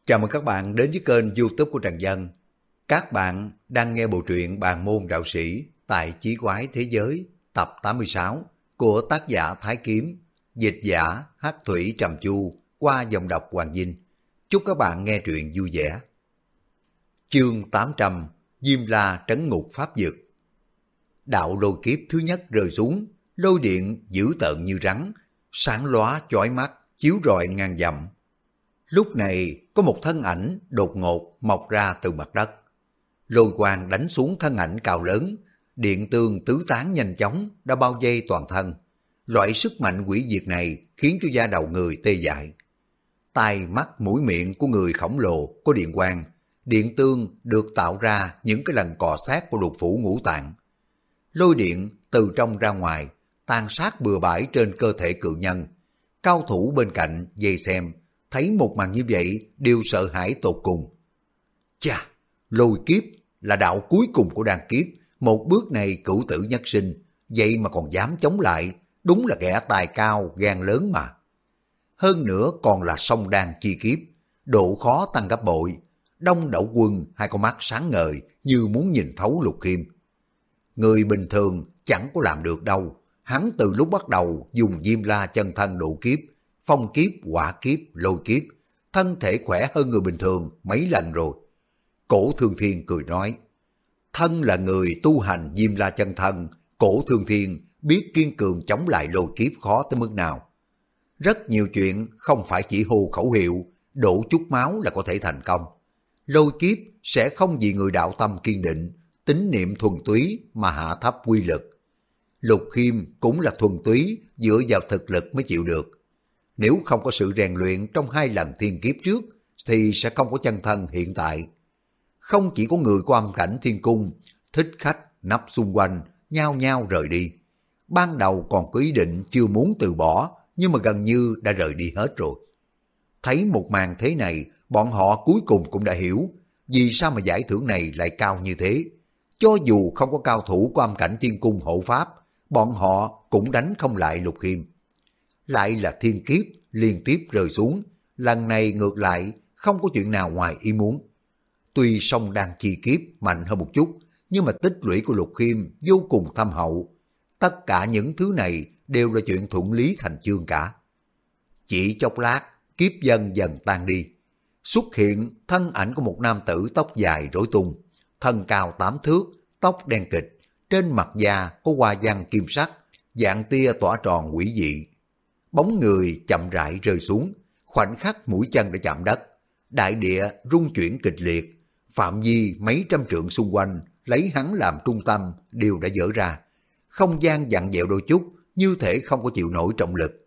Chào mừng các bạn đến với kênh YouTube của Trần Dân. Các bạn đang nghe bộ truyện Bàn môn đạo sĩ tại Chí quái thế giới tập 86 của tác giả Thái Kiếm, dịch giả Hắc Thủy Trầm Chu qua dòng đọc Hoàng Vinh. Chúc các bạn nghe truyện vui vẻ. Chương 800 Diêm La trấn ngục pháp dực. Đạo lôi kiếp thứ nhất rơi xuống, lôi điện dữ tợn như rắn, sáng lóa chói mắt, chiếu rọi ngàn dặm. Lúc này có một thân ảnh đột ngột mọc ra từ mặt đất. Lôi quang đánh xuống thân ảnh cao lớn, điện tương tứ tán nhanh chóng đã bao vây toàn thân. Loại sức mạnh hủy diệt này khiến cho da đầu người tê dại. Tai mắt mũi miệng của người khổng lồ có điện quang, điện tương được tạo ra những cái lần cọ sát của lục phủ ngũ tạng. Lôi điện từ trong ra ngoài tàn sát bừa bãi trên cơ thể cự nhân. Cao thủ bên cạnh vây xem thấy một màn như vậy đều sợ hãi tột cùng. Chà, lôi kiếp là đạo cuối cùng của đan kiếp, một bước này cửu tử nhất sinh, vậy mà còn dám chống lại, đúng là kẻ tài cao gan lớn mà. Hơn nữa còn là song đan chi kiếp, độ khó tăng gấp bội. Đông Đậu Quân hai con mắt sáng ngời như muốn nhìn thấu Lục Khiêm. Người bình thường chẳng có làm được đâu, hắn từ lúc bắt đầu dùng Diêm La chân thân độ kiếp, phong kiếp, hỏa kiếp, lôi kiếp, thân thể khỏe hơn người bình thường mấy lần rồi. Cổ Thương Thiên cười nói, thân là người tu hành Diêm La chân thân, Cổ Thương Thiên biết kiên cường chống lại lôi kiếp khó tới mức nào. Rất nhiều chuyện không phải chỉ hô khẩu hiệu, đổ chút máu là có thể thành công. Lôi kiếp sẽ không vì người đạo tâm kiên định, tín niệm thuần túy mà hạ thấp quy lực. Lục Khiêm cũng là thuần túy dựa vào thực lực mới chịu được. Nếu không có sự rèn luyện trong 2 lần thiên kiếp trước thì sẽ không có chân thân hiện tại. Không chỉ có người của âm cảnh thiên cung, thích khách nấp xung quanh, nhao nhao rời đi. Ban đầu còn có ý định chưa muốn từ bỏ, nhưng mà gần như đã rời đi hết rồi. Thấy một màn thế này, bọn họ cuối cùng cũng đã hiểu vì sao mà giải thưởng này lại cao như thế. Cho dù không có cao thủ của âm cảnh thiên cung hộ pháp, bọn họ cũng đánh không lại Lục Khiêm. Lại là thiên kiếp liên tiếp rơi xuống, lần này ngược lại không có chuyện nào ngoài ý muốn. Tuy song đan chi kiếp mạnh hơn một chút, nhưng mà tích lũy của Lục Khiêm vô cùng thâm hậu. Tất cả những thứ này đều là chuyện thuận lý thành chương cả. Chỉ chốc lát, kiếp dần dần tan đi. Xuất hiện thân ảnh của một nam tử tóc dài rối tung, thân cao 8 thước, tóc đen kịch, trên mặt da có hoa văn kim sắc, dạng tia tỏa tròn quỷ dị. Bóng người chậm rãi rơi xuống, khoảnh khắc mũi chân đã chạm đất. Đại địa rung chuyển kịch liệt, phạm vi mấy trăm trượng xung quanh lấy hắn làm trung tâm đều đã vỡ ra. Không gian vặn vẹo đôi chút, như thể không có chịu nổi trọng lực.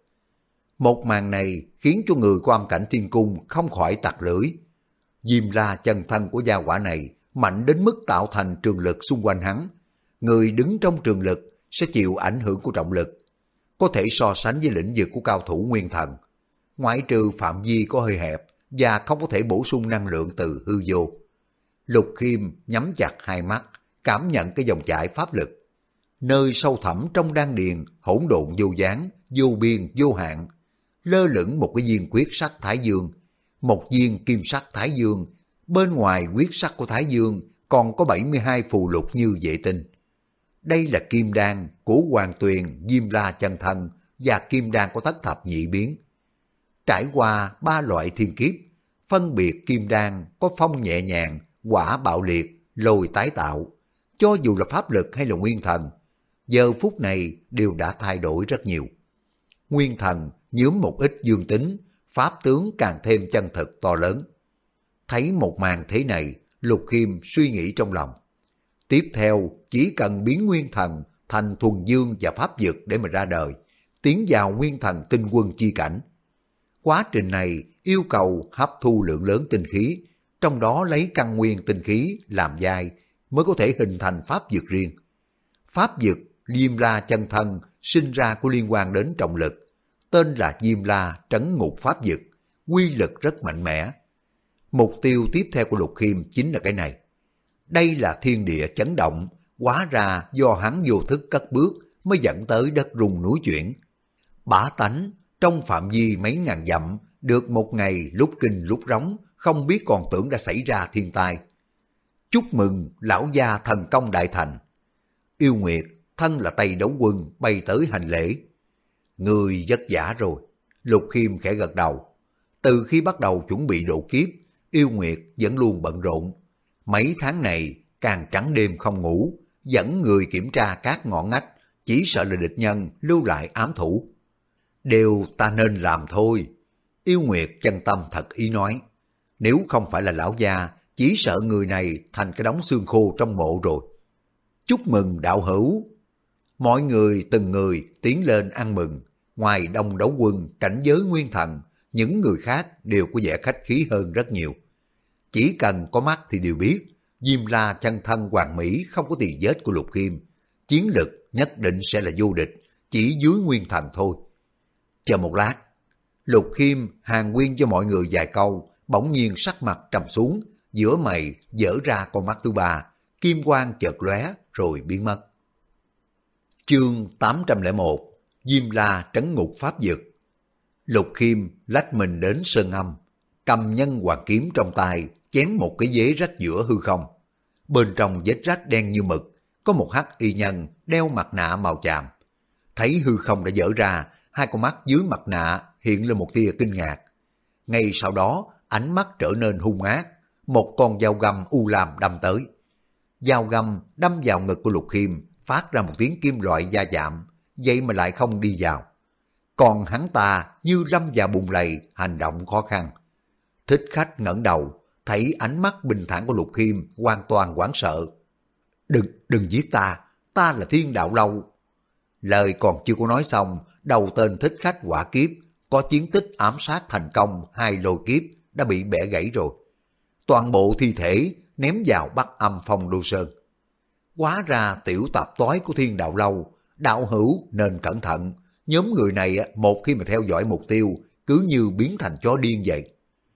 Một màn này khiến cho người của âm cảnh thiên cung không khỏi tặc lưỡi. Diêm La chân thân của gia hỏa này mạnh đến mức tạo thành trường lực xung quanh hắn. Người đứng trong trường lực sẽ chịu ảnh hưởng của trọng lực, có thể so sánh với lĩnh vực của cao thủ nguyên thần. Ngoại trừ phạm vi có hơi hẹp và không có thể bổ sung năng lượng từ hư vô. Lục Khiêm nhắm chặt hai mắt, cảm nhận cái dòng chảy pháp lực. Nơi sâu thẳm trong đan điền hỗn độn vô gián, vô biên, vô hạn, lơ lửng một cái viên quyết sắc Thái Dương, một viên kim sắc Thái Dương. Bên ngoài quyết sắc của Thái Dương còn có 72 phù lục như vệ tinh. Đây là kim đan của Hoàng Tuyền Diêm La chân thân và kim đan của Thất Thập Nhị Biến. Trải qua 3 loại thiên kiếp, phân biệt kim đan có phong nhẹ nhàng, hỏa bạo liệt, lôi tái tạo. Cho dù là pháp lực hay là nguyên thần, giờ phút này đều đã thay đổi rất nhiều. Nguyên thần nhuốm một ít dương tính, pháp tướng càng thêm chân thực to lớn. Thấy một màn thế này, Lục Khiêm suy nghĩ trong lòng. Tiếp theo chỉ cần biến nguyên thần thành thuần dương và pháp dực để mà ra đời, tiến vào nguyên thần tinh quân chi cảnh. Quá trình này yêu cầu hấp thu lượng lớn tinh khí, trong đó lấy căn nguyên tinh khí làm vai mới có thể hình thành pháp dực riêng. Pháp dực Diêm La chân thân sinh ra có liên quan đến trọng lực, tên là Diêm La trấn ngục pháp dực, quy lực rất mạnh mẽ. Mục tiêu tiếp theo của Lục Khiêm chính là cái này. Đây là thiên địa chấn động, hóa ra do hắn vô thức cất bước mới dẫn tới đất rung núi chuyển. Bá tánh trong phạm vi mấy ngàn dặm được một ngày lúc kinh lúc rống, không biết còn tưởng đã xảy ra thiên tai. Chúc mừng lão gia thần công đại thành. Yêu Nguyệt thân là Tây Đấu Quân bay tới hành lễ. Người vất vả rồi. Lục Khiêm khẽ gật đầu. Từ khi bắt đầu chuẩn bị độ kiếp, Yêu Nguyệt vẫn luôn bận rộn. Mấy tháng này càng trắng đêm không ngủ, dẫn người kiểm tra các ngõ ngách, chỉ sợ là địch nhân lưu lại ám thủ. Điều ta nên làm thôi. Yêu Nguyệt chân tâm thật ý nói. Nếu không phải là lão gia, chỉ sợ người này thành cái đống xương khô trong mộ rồi. Chúc mừng đạo hữu. Mọi người từng người tiến lên ăn mừng. Ngoài Đông Đấu Quân, cảnh giới Nguyên Thần, những người khác đều có vẻ khách khí hơn rất nhiều. Chỉ cần có mắt thì đều biết, Diêm La chân thân hoàn mỹ không có tì vết của Lục Khiêm. Chiến lực nhất định sẽ là vô địch, chỉ dưới Nguyên Thần thôi. Chờ một lát, Lục Khiêm hàn huyên cho mọi người vài câu, bỗng nhiên sắc mặt trầm xuống, giữa mày dở ra con mắt thứ ba, kim quang chợt lóe rồi biến mất. Chương 801 Diêm La trấn ngục pháp dực. Lục Khiêm lách mình đến sơn âm, cầm nhân hoàng kiếm trong tay, chém một cái vế rách giữa hư không. Bên trong vết rách đen như mực, có một hắc y nhân đeo mặt nạ màu chàm. Thấy hư không đã dở ra, hai con mắt dưới mặt nạ hiện lên một tia kinh ngạc. Ngay sau đó, ánh mắt trở nên hung ác, một con dao găm u lam đâm tới. Dao găm đâm vào ngực của Lục Khiêm, phát ra một tiếng kim loại va chạm, vậy mà lại không đi vào. Còn hắn ta như lâm vào bùn lầy, hành động khó khăn. Thích Khách ngẩng đầu, thấy ánh mắt bình thản của Lục Khiêm hoàn toàn hoảng sợ. Đừng giết ta, ta là Thiên Đạo Lâu. Lời còn chưa có nói xong, đầu tên Thích Khách hỏa kiếp, có chiến tích ám sát thành công 2 lôi kiếp đã bị bẻ gãy rồi. Toàn bộ thi thể ném vào Bắc Âm Phong Đô Sơn. Hóa ra tiểu tạp toái của Thiên Đạo Lâu, đạo hữu nên cẩn thận. Nhóm người này một khi mà theo dõi mục tiêu, cứ như biến thành chó điên vậy.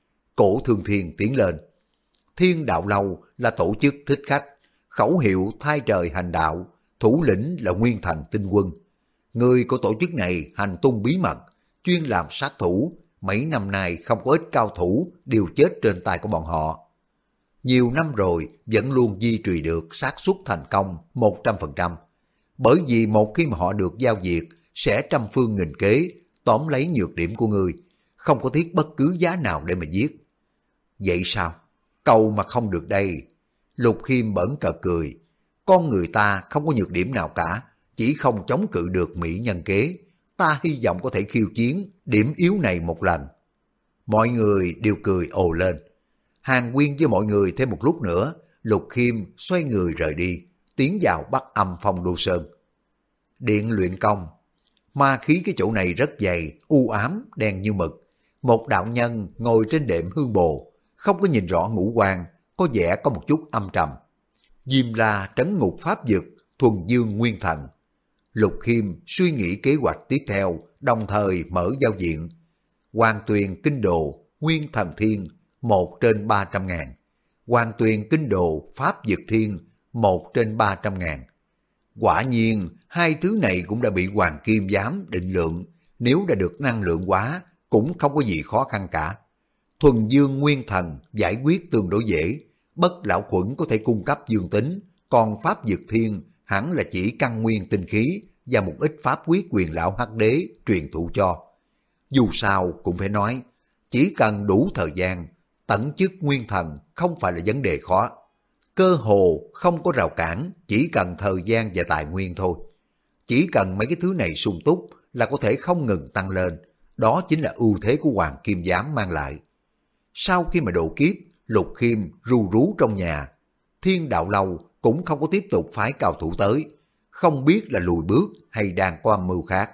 Cổ Thương Thiên tiến lên. Thiên Đạo Lâu là tổ chức Thích Khách, khẩu hiệu thay trời hành đạo, thủ lĩnh là Nguyên Thần Tinh Quân. Người của tổ chức này hành tung bí mật, chuyên làm sát thủ, mấy năm nay không có ít cao thủ đều chết trên tay của bọn họ. Nhiều năm rồi vẫn luôn duy trì được xác suất thành công 100%. Bởi vì một khi mà họ được giao việc, sẽ trăm phương nghìn kế, tóm lấy nhược điểm của người, không có tiếc bất cứ giá nào để mà giết. Vậy sao? Cầu mà không được đây. Lục Khiêm bẩn cợt cười. Con người ta không có nhược điểm nào cả, chỉ không chống cự được mỹ nhân kế. Ta hy vọng có thể khiêu chiến điểm yếu này một lần. Mọi người đều cười ồ lên. Hàn huyên với mọi người thêm một lúc nữa, Lục Khiêm xoay người rời đi, tiến vào Bắc Âm Phong Đô Sơn. Điện luyện công. Ma khí cái chỗ này rất dày, u ám, đen như mực. Một đạo nhân ngồi trên đệm hương bồ, không có nhìn rõ ngũ quan, có vẻ có một chút âm trầm. Diêm La trấn ngục pháp dực, thuần dương nguyên thần. Lục Khiêm suy nghĩ kế hoạch tiếp theo, đồng thời mở giao diện. Hoàng Tuyền Kinh Đồ, Nguyên Thần Thiên, 1/300.000. Hoàng Tuyền Kinh Đồ, Pháp Dực Thiên, 1/300.000. Quả nhiên, hai thứ này cũng đã bị Hoàng Kim Giám định lượng, nếu đã được năng lượng hóa, cũng không có gì khó khăn cả. Thuần Dương Nguyên Thần giải quyết tương đối dễ, Bất Lão Khuẩn có thể cung cấp dương tính, còn Pháp Dực Thiên hẳn là chỉ căn nguyên tinh khí và một ít pháp quyết quyền lão hắc đế truyền thụ cho. Dù sao cũng phải nói, chỉ cần đủ thời gian, tận chức nguyên thần không phải là vấn đề khó. Cơ hồ không có rào cản, chỉ cần thời gian và tài nguyên thôi. Chỉ cần mấy cái thứ này sung túc là có thể không ngừng tăng lên, đó chính là ưu thế của Hoàng Kim Giám mang lại. Sau khi mà độ kiếp, Lục Khiêm ru rú trong nhà, Thiên Đạo Lâu cũng không có tiếp tục phái cao thủ tới, không biết là lùi bước hay đang có âm mưu khác.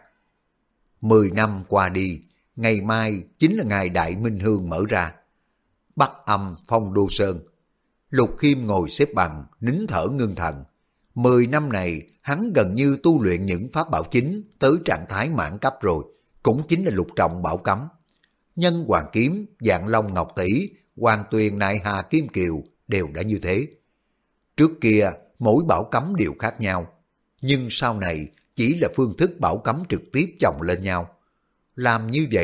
10 năm qua đi, ngày mai chính là ngày Đại Minh Hương mở ra. Bắc Âm Phong Đô Sơn. Lục Khiêm ngồi xếp bằng, nín thở ngưng thần. 10 năm này, hắn gần như tu luyện những pháp bảo chính tới trạng thái mãn cấp rồi, cũng chính là lục trọng bảo cấm. Nhân Hoàng Kiếm, Vạn Long Ngọc Tỷ, Hoàng Tuyền Nại Hà Kim Kiều đều đã như thế. Trước kia, mỗi bảo cấm đều khác nhau, nhưng sau này chỉ là phương thức bảo cấm trực tiếp chồng lên nhau. Làm như vậy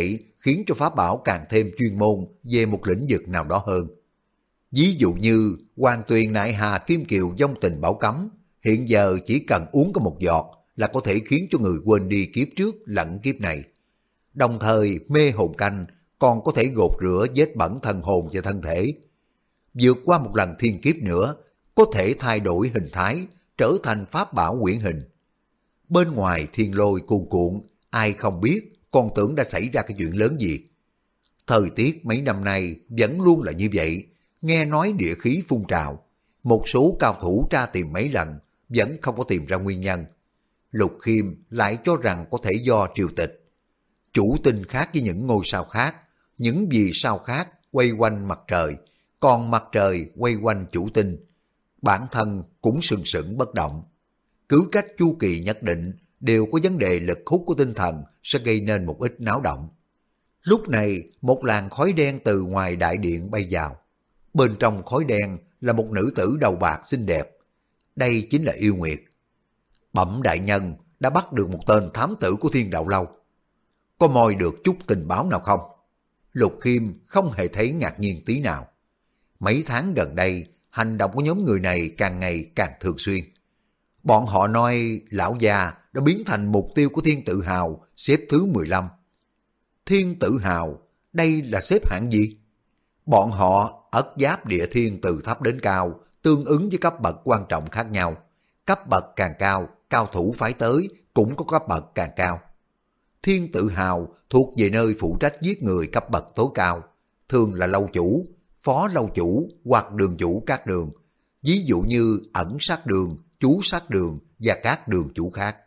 khiến cho pháp bảo càng thêm chuyên môn về một lĩnh vực nào đó hơn. Ví dụ như Hoàng Tuyền Nại Hà Kim Kiều Vong Tình Bảo Cấm, hiện giờ chỉ cần uống có một giọt là có thể khiến cho người quên đi kiếp trước lẫn kiếp này. Đồng thời mê hồn canh còn có thể gột rửa vết bẩn thân hồn và thân thể. Vượt qua một lần thiên kiếp nữa, có thể thay đổi hình thái, trở thành pháp bảo quyển hình. Bên ngoài thiên lôi cuồn cuộn, ai không biết, còn tưởng đã xảy ra cái chuyện lớn gì. Thời tiết mấy năm nay vẫn luôn là như vậy, nghe nói địa khí phun trào. Một số cao thủ tra tìm mấy lần, vẫn không có tìm ra nguyên nhân. Lục Khiêm lại cho rằng có thể do triều tịch. Chủ tinh khác với những ngôi sao khác, những vì sao khác quay quanh mặt trời, còn mặt trời quay quanh chủ tinh. Bản thân cũng sừng sững bất động. Cứ cách chu kỳ nhất định đều có vấn đề lực hút của tinh thần sẽ gây nên một ít náo động. Lúc này một làn khói đen từ ngoài đại điện bay vào. Bên trong khói đen là một nữ tử đầu bạc xinh đẹp. Đây chính là Yêu Nguyệt. Bẩm đại nhân đã bắt được một tên thám tử của Thiên Đạo Lâu. Có moi được chút tình báo nào không? Lục Khiêm không hề thấy ngạc nhiên tí nào. Mấy tháng gần đây, hành động của nhóm người này càng ngày càng thường xuyên. Bọn họ nói lão già đã biến thành mục tiêu của Thiên Tự Hào, xếp thứ 15. Thiên Tự Hào, đây là xếp hạng gì? Bọn họ ất giáp địa thiên từ thấp đến cao, tương ứng với cấp bậc quan trọng khác nhau. Cấp bậc càng cao, cao thủ phái tới cũng có cấp bậc càng cao. Thiên Tự Hào thuộc về nơi phụ trách giết người cấp bậc tối cao, thường là lâu chủ, phó lâu chủ hoặc đường chủ các đường, ví dụ như ẩn sát đường, chú sát đường và các đường chủ khác.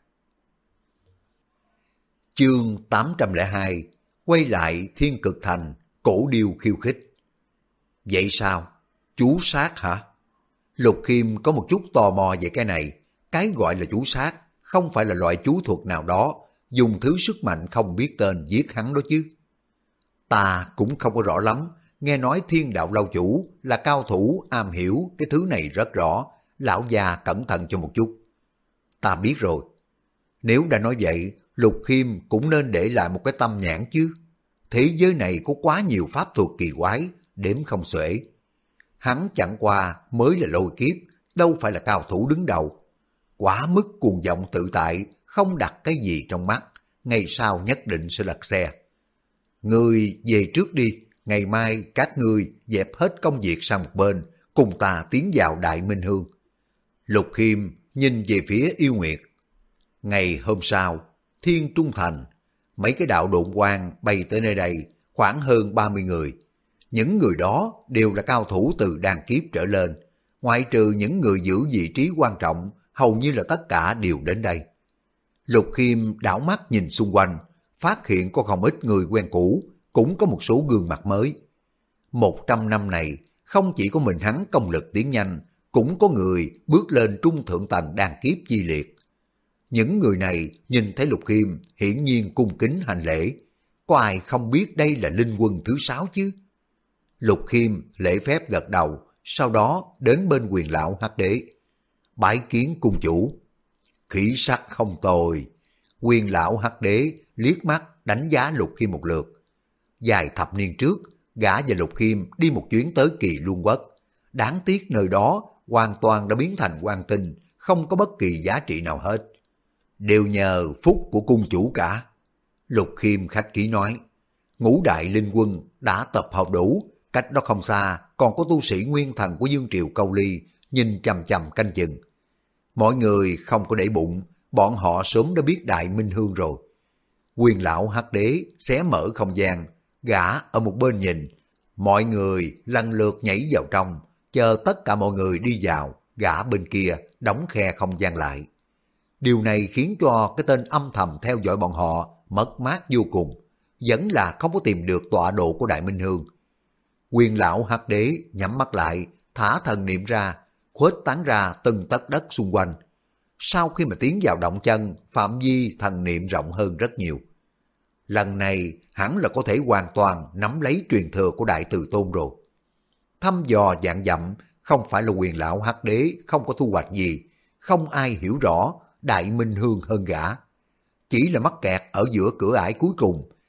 Chương 802 quay lại Thiên Cực Thành, cổ điêu khiêu khích. Vậy sao? Chú sát hả? Lục Khiêm có một chút tò mò về cái này. Cái gọi là chú sát không phải là loại chú thuật nào đó, dùng thứ sức mạnh không biết tên giết hắn đó chứ. Ta cũng không có rõ lắm, nghe nói Thiên Đạo Lâu chủ là cao thủ am hiểu cái thứ này rất rõ, lão già cẩn thận cho một chút. Ta biết rồi. Nếu đã nói vậy, Lục Khiêm cũng nên để lại một cái tâm nhãn chứ. Thế giới này có quá nhiều pháp thuật kỳ quái, đếm không xuể. Hắn chẳng qua mới là lôi kiếp, đâu phải là cao thủ đứng đầu. Quá mức cuồng vọng tự tại, không đặt cái gì trong mắt, ngày sau nhất định sẽ lật xe. Ngươi về trước đi, ngày mai các ngươi dẹp hết công việc sang một bên, cùng ta tiến vào Đại Minh Hương. Lục Khiêm nhìn về phía Yêu Nguyệt. Ngày hôm sau, Thiên Trung Thành, mấy cái đạo độn quang bay tới nơi đây, khoảng hơn 30 người. Những người đó đều là cao thủ từ đan kiếp trở lên, ngoại trừ những người giữ vị trí quan trọng, hầu như là tất cả đều đến đây. Lục Khiêm đảo mắt nhìn xung quanh, phát hiện có không ít người quen cũ, cũng có một số gương mặt mới. 100 năm này, không chỉ có mình hắn công lực tiến nhanh, cũng có người bước lên trung thượng tầng đan kiếp chi liệt. Những người này nhìn thấy Lục Khiêm hiển nhiên cung kính hành lễ. Có ai không biết đây là linh quân thứ 6 chứ? Lục Khiêm lễ phép gật đầu, sau đó đến bên Quyền lão Hắc Đế. Bái kiến cung chủ. Khí sắc không tồi. Quyền lão Hắc Đế liếc mắt đánh giá Lục Khiêm một lượt. Vài thập niên trước, gã và Lục Khiêm đi một chuyến tới Kỳ Luân Quốc. Đáng tiếc nơi đó hoàn toàn đã biến thành quan tinh, không có bất kỳ giá trị nào hết. Đều nhờ phúc của cung chủ cả. Lục Khiêm khách khí nói. Ngũ đại linh quân đã tập hợp đủ, cách đó không xa còn có tu sĩ nguyên thần của Dương Triều Câu Ly nhìn chằm chằm canh chừng. Mọi người không có để bụng, bọn họ sớm đã biết Đại Minh Hương rồi. Quyền lão Hắc Đế xé mở không gian, gã ở một bên nhìn, mọi người lần lượt nhảy vào trong, chờ tất cả mọi người đi vào, gã bên kia đóng khe không gian lại. Điều này khiến cho cái tên âm thầm theo dõi bọn họ mất mát vô cùng, vẫn là không có tìm được tọa độ của Đại Minh Hương. Quyền lão Hắc Đế nhắm mắt lại, thả thần niệm ra, khuếch tán ra từng tấc đất xung quanh. Sau khi mà tiến vào động chân, phạm vi thần niệm rộng hơn rất nhiều. Lần này hẳn là có thể hoàn toàn nắm lấy truyền thừa của Đại Từ Tôn rồi. Thăm dò vạn dặm, không phải là quyền lão Hắc Đế không có thu hoạch gì, không ai hiểu rõ Đại Minh Hương hơn gã. Chỉ là mắc kẹt ở giữa cửa ải cuối cùng,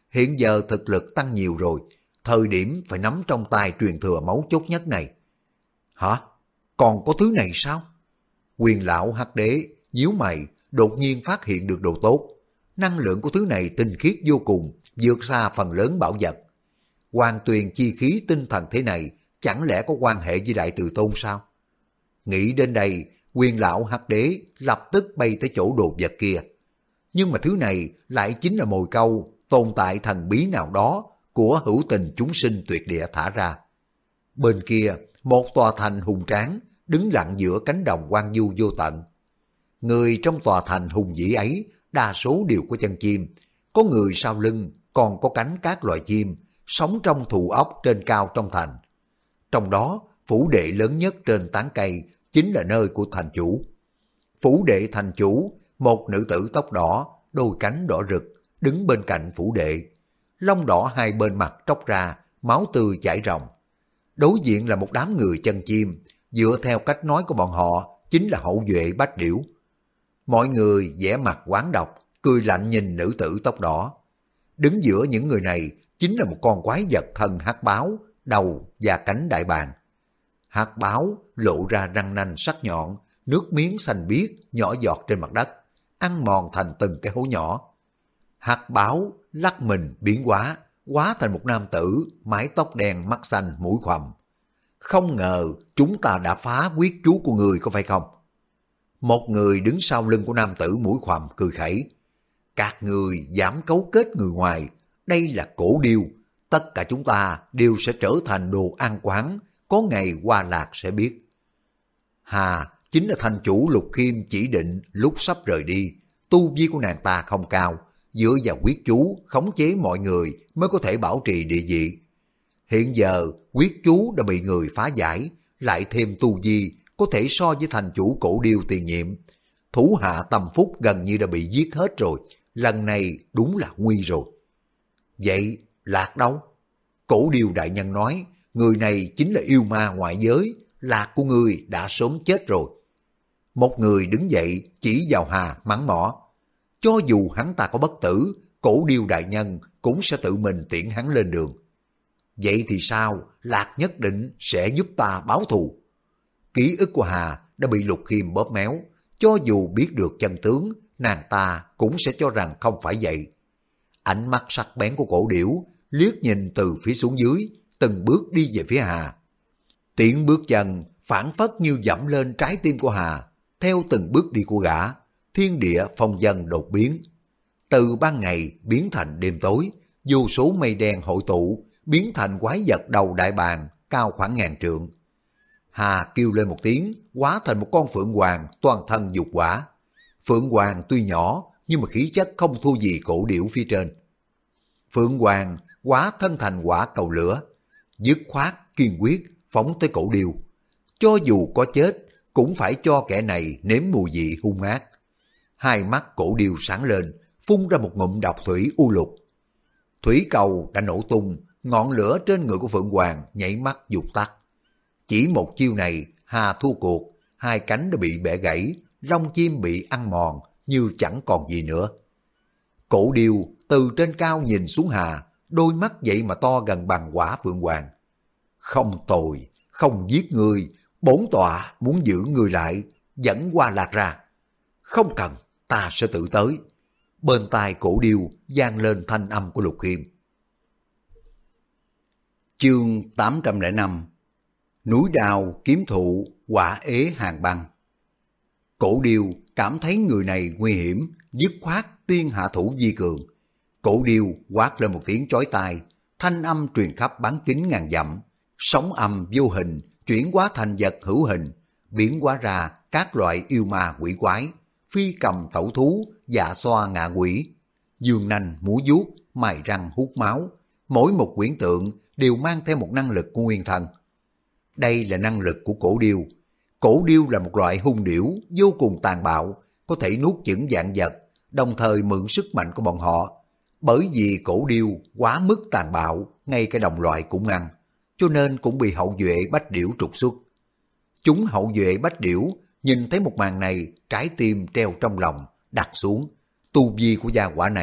hiện giờ thực lực tăng nhiều rồi, thời điểm phải nắm trong tay truyền thừa mấu chốt nhất này. Hả? Còn có thứ này sao? Quyền lão Hắc Đế nhíu mày, đột nhiên phát hiện được đồ tốt. Năng lượng của thứ này tinh khiết vô cùng, vượt xa phần lớn bảo vật. Hoàng tuyền chi khí tinh thần thế này chẳng lẽ có quan hệ với Đại Từ Tôn sao? Nghĩ đến đây, Quyền lão Hắc Đế lập tức bay tới chỗ đồ vật kia. Nhưng mà thứ này lại chính là mồi câu tồn tại thần bí nào đó của hữu tình chúng sinh tuyệt địa thả ra. Bên kia, một tòa thành hùng tráng đứng lặng giữa cánh đồng hoang vu vô tận. Người trong tòa thành hùng vĩ ấy đa số đều có chân chim, có người sau lưng còn có cánh các loài chim sống trong thụ ốc trên cao trong thành. Trong đó, phủ đệ lớn nhất trên tán cây chính là nơi của thành chủ. Phủ đệ thành chủ, một nữ tử tóc đỏ, đôi cánh đỏ rực, đứng bên cạnh phủ đệ. Lông đỏ hai bên mặt tróc ra, máu tươi chảy ròng. Đối diện là một đám người chân chim, dựa theo cách nói của bọn họ, chính là hậu duệ Bách Điểu. Mọi người vẻ mặt oán độc, cười lạnh nhìn nữ tử tóc đỏ. Đứng giữa những người này chính là một con quái vật thân hắc báo, đầu và cánh đại bàng. Hắc báo lộ ra răng nanh sắc nhọn, nước miếng xanh biếc nhỏ giọt trên mặt đất, ăn mòn thành từng cái hố nhỏ. Hắc báo lắc mình biến hóa thành một nam tử, mái tóc đen mắt xanh mũi khoằm. Không ngờ chúng ta đã phá quyết chú của người có phải không? Một người đứng sau lưng của nam tử mũi khoằm cười khẩy. Các người dám cấu kết người ngoài, đây là cổ điêu, tất cả chúng ta đều sẽ trở thành đồ ăn quán, có ngày Hoa Lạc sẽ biết. Hà chính là thành chủ Lục Khiêm chỉ định lúc sắp rời đi, tu vi của nàng ta không cao, dựa vào quyết chú khống chế mọi người mới có thể bảo trì địa vị. Hiện giờ quyết chú đã bị người phá giải, lại thêm tu vi có thể so với thành chủ cổ điêu tiền nhiệm. Thủ hạ Tâm Phúc gần như đã bị giết hết rồi, lần này đúng là nguy rồi. Vậy Lạc đâu? Cổ điêu đại nhân nói, người này chính là yêu ma ngoại giới, Lạc của ngươi đã sớm chết rồi. Một người đứng dậy chỉ vào Hà mắng mỏ. Cho dù hắn ta có bất tử, cổ điêu đại nhân cũng sẽ tự mình tiễn hắn lên đường. Vậy thì sao? Lạc nhất định sẽ giúp ta báo thù. Ký ức của Hà đã bị Lục Khiêm bóp méo, cho dù biết được chân tướng, nàng ta cũng sẽ cho rằng không phải vậy. Ánh mắt sắc bén của cổ điểu liếc nhìn từ phía xuống dưới, từng bước đi về phía Hà. Tiếng bước chân phảng phất như dẫm lên trái tim của Hà, theo từng bước đi của gã, thiên địa phong vân đột biến. Từ ban ngày biến thành đêm tối, vô số mây đen hội tụ, biến thành quái vật đầu đại bàng, cao khoảng 1000 trượng. Hà kêu lên một tiếng, hóa thành một con phượng hoàng toàn thân dục hỏa. Phượng hoàng tuy nhỏ, nhưng mà khí chất không thua gì cổ điểu phía trên. Phượng hoàng hóa thân thành quả cầu lửa, dứt khoát kiên quyết phóng tới cổ điêu. Cho dù có chết, cũng phải cho kẻ này nếm mùi vị hung ác. Hai mắt cổ điêu sáng lên, phun ra một ngụm độc thủy u lục. Thủy cầu đã nổ tung, ngọn lửa trên người của Phượng Hoàng nhảy mắt vụt tắt. Chỉ một chiêu này, Hà thua cuộc, hai cánh đã bị bẻ gãy, lông chim bị ăn mòn như chẳng còn gì nữa. Cổ điêu từ trên cao nhìn xuống Hà, đôi mắt vậy mà to gần bằng quả Phượng Hoàng. Không tồi, không giết người, bổn tọa muốn giữ người lại, dẫn Hoa Lạc ra. Không cần, ta sẽ tự tới. Bên tai cổ điêu vang lên thanh âm của Lục Khiêm. Chương 805. Núi đào kiếm thụ, quả ế hàng băng. Cổ điêu cảm thấy người này nguy hiểm, dứt khoát tiên hạ thủ vi cường. Cổ điêu quát lên một tiếng chói tai, thanh âm truyền khắp bán kính ngàn dặm, sóng âm vô hình chuyển hóa thành vật hữu hình, biến hóa ra các loại yêu ma quỷ quái, phi cầm tẩu thú, dạ xoa ngạ quỷ, dương nanh múa vuốt, mài răng hút máu. Mỗi một quyển tượng đều mang theo một năng lực của nguyên thần. Đây là năng lực của cổ điêu. Cổ điêu là một loại hung điểu vô cùng tàn bạo, có thể nuốt chửng vạn vật, đồng thời mượn sức mạnh của bọn họ. Bởi vì cổ điêu quá mức tàn bạo, ngay cả đồng loại cũng ăn, cho nên cũng bị hậu duệ Bách Điểu trục xuất. Chúng hậu duệ Bách Điểu nhìn thấy một màn này, trái tim treo trong lòng, đặt xuống. Tu vi của gia hỏa này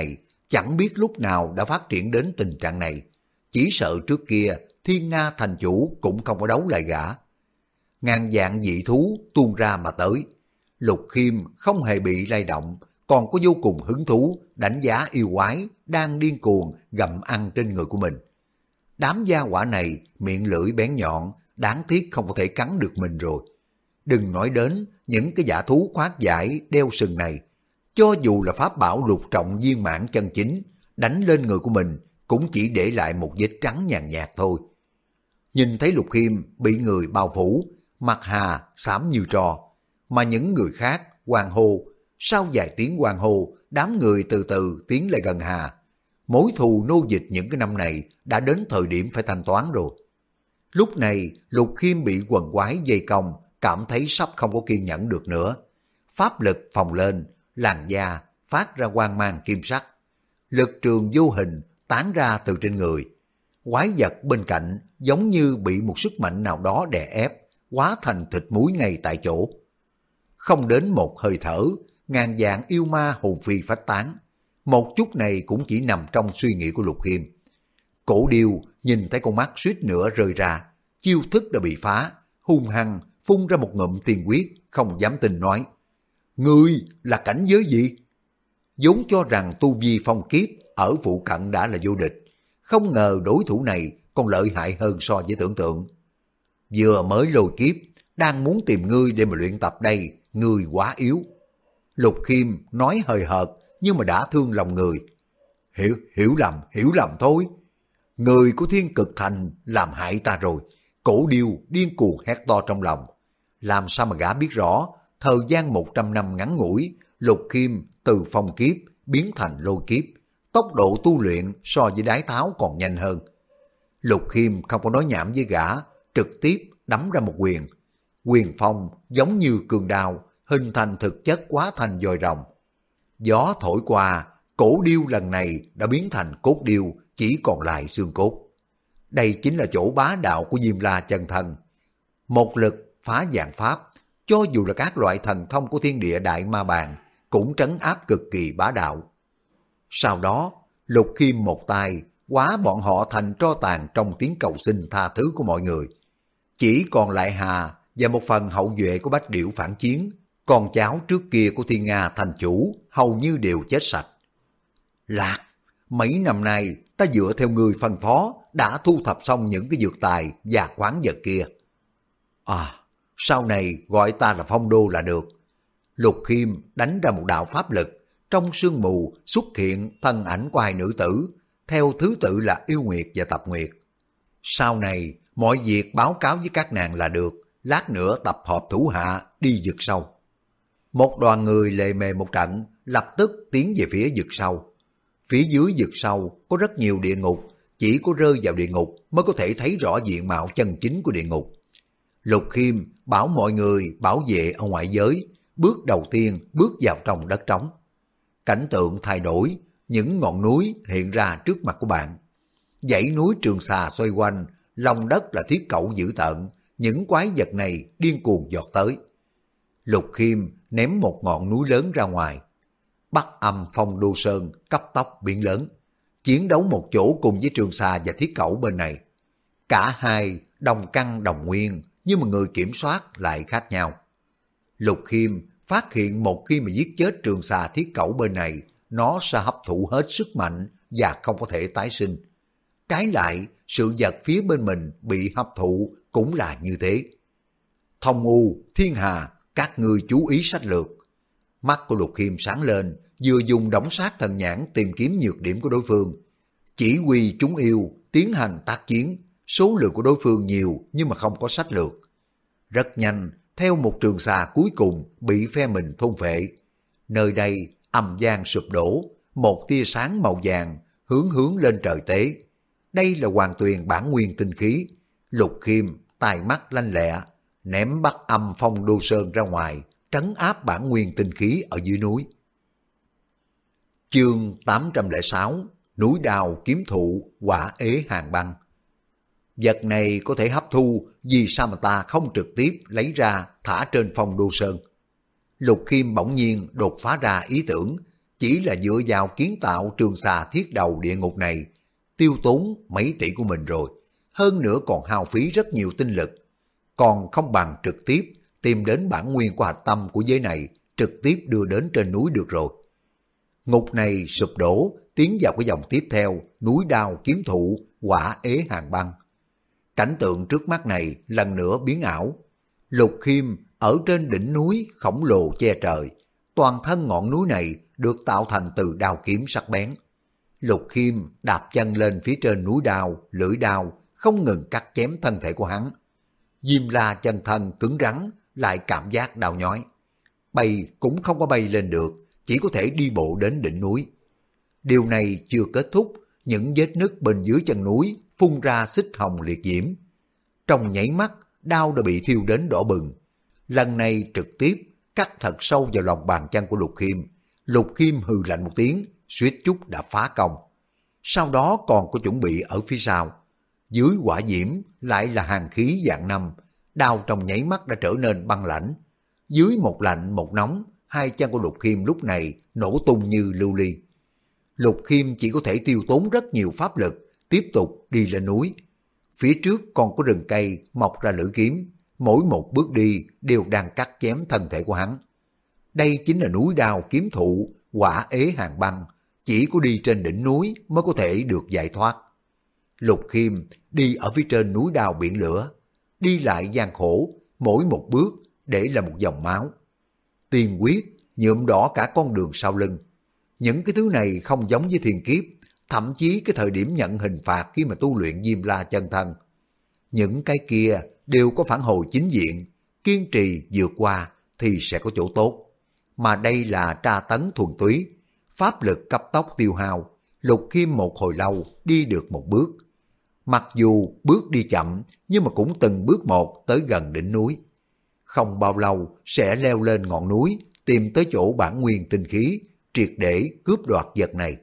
chẳng biết lúc nào đã phát triển đến tình trạng này. Chỉ sợ trước kia Thiên Nga thành chủ cũng không có đấu lại gã. Ngàn vạn dị thú tuôn ra mà tới. Lục Khiêm không hề bị lay động, còn có vô cùng hứng thú đánh giá yêu quái đang điên cuồng gặm ăn trên người của mình. Đám gia hỏa này miệng lưỡi bén nhọn, đáng tiếc không có thể cắn được mình rồi. Đừng nói đến những cái dã thú khoác giải đeo sừng này, cho dù là pháp bảo lục trọng viên mãn chân chính, đánh lên người của mình cũng chỉ để lại một vết trắng nhàn nhạt thôi. Nhìn thấy Lục Khiêm bị người bao phủ, mặt hà xám như tro, mà những người khác hoan hô. Sau vài tiếng hoan hô, đám người từ từ tiến lại gần hà. Mối thù nô dịch những cái năm này đã đến thời điểm phải thanh toán rồi. Lúc này Lục Khiêm bị quần quái dây cong, cảm thấy sắp không có kiên nhẫn được nữa. Pháp lực phồng lên, làn da phát ra quang mang kim sắc. Lực trường vô hình tán ra từ trên người. Quái vật bên cạnh giống như bị một sức mạnh nào đó đè ép, hóa thành thịt muối ngay tại chỗ. Không đến một hơi thở, ngàn vạn yêu ma hồn phi phách tán. Một chút này cũng chỉ nằm trong suy nghĩ của Lục Khiêm. Cổ điêu nhìn thấy con mắt suýt nữa rơi ra, chiêu thức đã bị phá, hung hăng phun ra một ngụm tiền huyết, không dám tin nói: "Ngươi là cảnh giới gì?" Vốn cho rằng tu vi phong kiếp ở phụ cận đã là vô địch, không ngờ đối thủ này còn lợi hại hơn so với tưởng tượng. Vừa mới lôi kiếp, đang muốn tìm ngươi để mà luyện tập đây, ngươi quá yếu. Lục Khiêm nói hời hợt nhưng mà đã thương lòng người. Hiểu lầm thôi. Người của Thiên Cực Thành làm hại ta rồi. Cổ điêu điên cuồng hét to trong lòng. Làm sao mà gã biết rõ, thời gian 100 năm ngắn ngủi, Lục Khiêm từ phong kiếp biến thành lôi kiếp, tốc độ tu luyện so với Đái Tháo còn nhanh hơn. Lục Khiêm không có nói nhảm với gã, trực tiếp đấm ra một quyền. Quyền phong giống như cương đao, hình thành thực chất hóa thành dòi rồng. Gió thổi qua, cổ điêu lần này đã biến thành cốt điêu, chỉ còn lại xương cốt. Đây chính là chỗ bá đạo của Diêm La chân thân. Một lực phá vạn pháp, cho dù là các loại thần thông của thiên địa đại ma bàn, cũng trấn áp cực kỳ bá đạo. Sau đó, Lục Khiêm một tay hóa bọn họ thành tro tàn trong tiếng cầu xin tha thứ của mọi người. Chỉ còn lại Hà và một phần hậu duệ của Bách Điểu phản chiến, con cháu trước kia của Thiên Nga thành chủ hầu như đều chết sạch. Lạc, mấy năm nay ta dựa theo người phân phó đã thu thập xong những cái dược tài và khoáng vật kia. Sau này gọi ta là Phong Đô là được. Lục Khiêm đánh ra một đạo pháp lực, trong sương mù xuất hiện thân ảnh của hai nữ tử, theo thứ tự là Yêu Nguyệt và Tập Nguyệt. Sau này mọi việc báo cáo với các nàng là được, lát nữa tập hợp thủ hạ đi vực sâu. Một đoàn người lề mề một trận, lập tức tiến về phía vực sâu. Phía dưới vực sâu có rất nhiều địa ngục, chỉ có rơi vào địa ngục mới có thể thấy rõ diện mạo chân chính của địa ngục. Lục Khiêm bảo mọi người bảo vệ ở ngoại giới, bước đầu tiên bước vào trong đất trống. Cảnh tượng thay đổi, những ngọn núi hiện ra trước mặt của bạn. Dãy núi Trường Xà xoay quanh, lòng đất là thiết cẩu dữ tợn, những quái vật này điên cuồng giọt tới. Lục Khiêm ném một ngọn núi lớn ra ngoài. Bắc Âm Phong Đô Sơn cấp tốc biến lớn, chiến đấu một chỗ cùng với Trường Xà và thiết cẩu bên này. Cả hai đồng căn đồng nguyên, nhưng mà người kiểm soát lại khác nhau. Lục Khiêm phát hiện một khi mà giết chết Trường Xà thiết cẩu bên này, nó sẽ hấp thụ hết sức mạnh và không có thể tái sinh. Trái lại, sự vật phía bên mình bị hấp thụ cũng là như thế. Thông U, Thiên Hà, các ngươi chú ý sách lược. Mắt của Lục Khiêm sáng lên, vừa dùng đổng sát thần nhãn tìm kiếm nhược điểm của đối phương. Chỉ huy chúng yêu tiến hành tác chiến, số lượng của đối phương nhiều nhưng mà không có sách lược. Rất nhanh, theo một Trường Xà cuối cùng bị phe mình thôn phệ. Nơi đây âm gian sụp đổ, một tia sáng màu vàng hướng lên trời tế. Đây là hoàn tuyền bản nguyên tinh khí. Lục Khiêm tài mắt lanh lẹ, ném Bắc Âm Phong Đô Sơn ra ngoài, trấn áp bản nguyên tinh khí ở dưới núi. Chương 806, núi đào kiếm thụ, quả ế hàng băng. Vật này có thể hấp thu, vì sao mà ta không trực tiếp lấy ra thả trên Phong Đô Sơn? Lục Khiêm bỗng nhiên đột phá ra ý tưởng, chỉ là dựa vào kiến tạo trường xà thiết đầu địa ngục này, tiêu tốn mấy tỷ của mình rồi, hơn nữa còn hao phí rất nhiều tinh lực, còn không bằng trực tiếp tìm đến bản nguyên của hạch tâm của giới này, trực tiếp đưa đến trên núi được rồi. Ngục này sụp đổ, tiến vào cái dòng tiếp theo, núi đao kiếm thụ, quả ế hàng băng. Cảnh tượng trước mắt này lần nữa biến ảo. Lục Khiêm ở trên đỉnh núi khổng lồ che trời, toàn thân ngọn núi này được tạo thành từ đao kiếm sắc bén. Lục Khiêm đạp chân lên phía trên núi đao, lưỡi đao không ngừng cắt chém thân thể của hắn. Diêm La chân thân cứng rắn, lại cảm giác đau nhói. Bay cũng không có bay lên được, chỉ có thể đi bộ đến đỉnh núi. Điều này chưa kết thúc, những vết nứt bên dưới chân núi phun ra xích hồng liệt diễm. Trong nháy mắt, đao đã bị thiêu đến đỏ bừng. Lần này trực tiếp cắt thật sâu vào lòng bàn chân của Lục Khiêm. Lục Khiêm hừ lạnh một tiếng, suýt chút đã phá công. Sau đó còn có chuẩn bị ở phía sau. Dưới hỏa diễm lại là hàn khí dạng năm, đao trong nháy mắt đã trở nên băng lãnh. Dưới một lạnh một nóng, hai chân của Lục Khiêm lúc này nổ tung như lưu ly. Lục Khiêm chỉ có thể tiêu tốn rất nhiều pháp lực, tiếp tục đi lên núi. Phía trước còn có rừng cây mọc ra lưỡi kiếm, mỗi một bước đi đều đang cắt chém thân thể của hắn. Đây chính là núi đao kiếm thụ, quả ế hàng băng, chỉ có đi trên đỉnh núi mới có thể được giải thoát. Lục Khiêm đi ở phía trên núi đao biển lửa, đi lại gian khổ, mỗi một bước để là một dòng máu. Tiền quyết nhuộm đỏ cả con đường sau lưng. Những cái thứ này không giống với thiên kiếp, thậm chí cái thời điểm nhận hình phạt khi mà tu luyện Diêm La chân thân. Những cái kia đều có phản hồi chính diện, kiên trì vượt qua thì sẽ có chỗ tốt. Mà đây là tra tấn thuần túy, pháp lực cấp tốc tiêu hao. Lục Khiêm một hồi lâu đi được một bước. Mặc dù bước đi chậm nhưng mà cũng từng bước một tới gần đỉnh núi. Không bao lâu sẽ leo lên ngọn núi, tìm tới chỗ bản nguyên tinh khí, triệt để cướp đoạt vật này.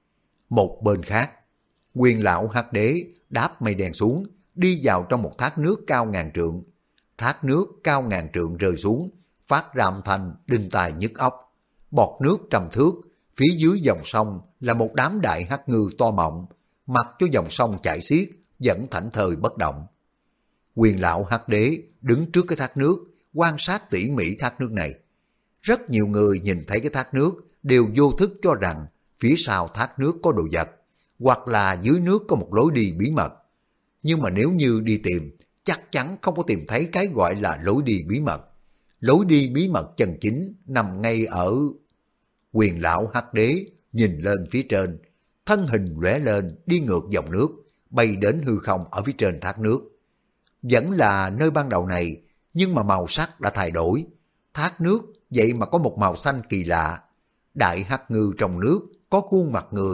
Một bên khác, Quyền lão Hắc Đế đáp mây đen xuống, đi vào trong một thác nước cao ngàn trượng. Thác nước cao ngàn trượng rơi xuống, phát ra âm thanh đinh tai nhức óc. Bọt nước trầm thước, phía dưới dòng sông là một đám đại hắc ngư to mọng, mặc cho dòng sông chảy xiết, vẫn thảnh thơi bất động. Quyền lão Hắc Đế đứng trước cái thác nước, quan sát tỉ mỉ thác nước này. Rất nhiều người nhìn thấy cái thác nước đều vô thức cho rằng phía sau thác nước có đồ vật, hoặc là dưới nước có một lối đi bí mật. Nhưng mà nếu như đi tìm, chắc chắn không có tìm thấy cái gọi là lối đi bí mật. Lối đi bí mật chân chính nằm ngay ở... Quyền lão Hắc Đế nhìn lên phía trên, thân hình lóe lên đi ngược dòng nước, bay đến hư không ở phía trên thác nước. Vẫn là nơi ban đầu này, nhưng mà màu sắc đã thay đổi. Thác nước vậy mà có một màu xanh kỳ lạ. Đại hắc ngư trong nước có khuôn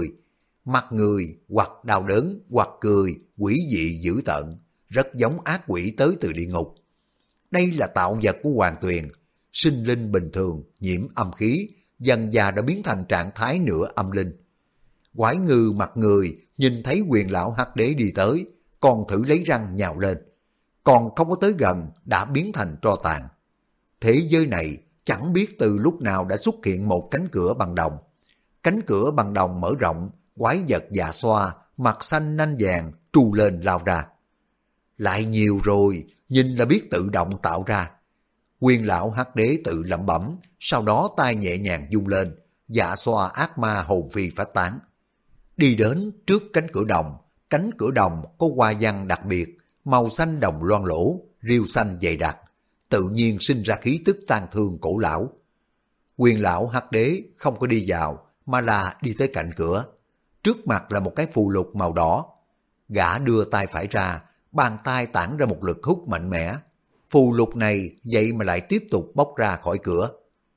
mặt người hoặc đau đớn hoặc cười, quỷ dị dữ tợn, rất giống ác quỷ tới từ địa ngục. Đây là tạo vật của Hoàng Tuyền, sinh linh bình thường nhiễm âm khí, dần dà đã biến thành trạng thái nửa âm linh. Quái ngư mặt người nhìn thấy Quyền lão Hắc Đế đi tới, còn thử lấy răng nhào lên, còn không có tới gần đã biến thành tro tàn. Thế giới này chẳng biết từ lúc nào đã xuất hiện một cánh cửa bằng đồng. Cánh cửa bằng đồng mở rộng, quái vật dạ xoa, mặt xanh nanh vàng trù lên lao ra. Lại nhiều rồi, nhìn là biết tự động tạo ra. Quyền lão Hắc Đế tự lẩm bẩm, sau đó tay nhẹ nhàng vung lên, dạ xoa ác ma hồn phi phách tán. Đi đến trước cánh cửa đồng có hoa văn đặc biệt, màu xanh đồng loang lỗ, rêu xanh dày đặc, tự nhiên sinh ra khí tức tang thương cổ lão. Quyền lão Hắc Đế không có đi vào, mà là đi tới cạnh cửa. Trước mặt là một cái phù lục màu đỏ. Gã đưa tay phải ra, bàn tay tản ra một lực hút mạnh mẽ. Phù lục này vậy mà lại tiếp tục bốc ra khỏi cửa.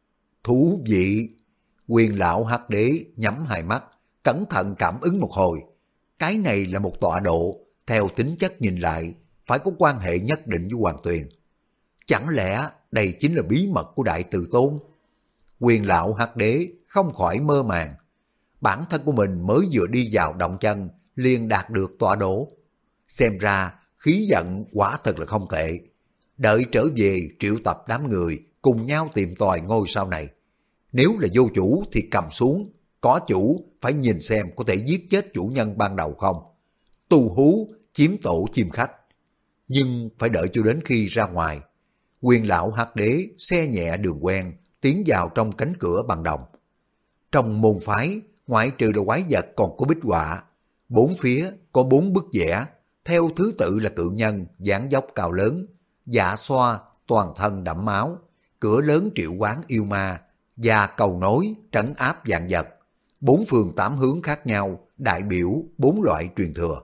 Thú vị! Quyền lão Hắc Đế nhắm hai mắt, cẩn thận cảm ứng một hồi. Cái này là một tọa độ, theo tính chất nhìn lại, phải có quan hệ nhất định với Hoàng Tuyền. Chẳng lẽ đây chính là bí mật của Đại Từ Tôn? Quyền lão Hắc Đế không khỏi mơ màng. Bản thân của mình mới vừa đi vào động chân, liền đạt được tọa độ. Xem ra khí giận quả thật là không tệ. Đợi trở về triệu tập đám người cùng nhau tìm tòi ngôi sao này. Nếu là vô chủ thì cầm xuống, có chủ phải nhìn xem có thể giết chết chủ nhân ban đầu không. Tu hú chiếm tổ chim khách, nhưng phải đợi cho đến khi ra ngoài. Quyền lão hắc đế xe nhẹ đường quen tiến vào trong cánh cửa bằng đồng. Trong môn phái, ngoại trừ là quái vật còn có bích họa, bốn phía có 4 bức vẽ, theo thứ tự là cự nhân dáng dốc cao lớn, dạ xoa toàn thân đẫm máu, cửa lớn triệu quán yêu ma và cầu nối trấn áp vạn vật. 4 phương 8 hướng khác nhau đại biểu 4 loại truyền thừa.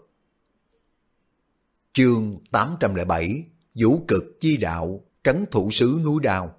Chương 807 Vũ cực chi đạo trấn thủ sứ núi đao.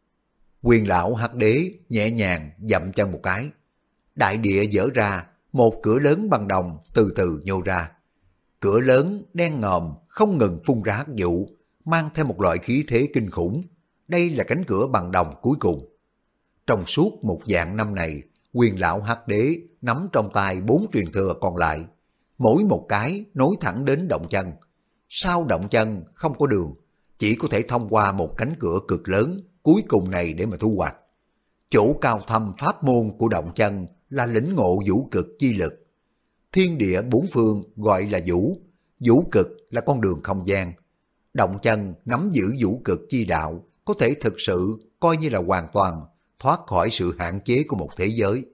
Quyền lão hắc đế nhẹ nhàng dậm chân một cái. Đại địa dở ra, một cửa lớn bằng đồng từ từ nhô ra. Cửa lớn đen ngòm không ngừng phun ra hắc vụ, mang theo một loại khí thế kinh khủng. Đây là cánh cửa bằng đồng cuối cùng. Trong suốt một vạn năm này, quyền lão hắc đế nắm trong tay 4 truyền thừa còn lại. Mỗi một cái nối thẳng đến động chân. Sau động chân không có đường, chỉ có thể thông qua một cánh cửa cực lớn cuối cùng này để mà thu hoạch. Chỗ cao thâm pháp môn của động chân là lĩnh ngộ vũ cực chi lực. Thiên địa 4 phương gọi là vũ, vũ cực là con đường không gian. Động chân nắm giữ vũ cực chi đạo có thể thực sự coi như là hoàn toàn thoát khỏi sự hạn chế của một thế giới.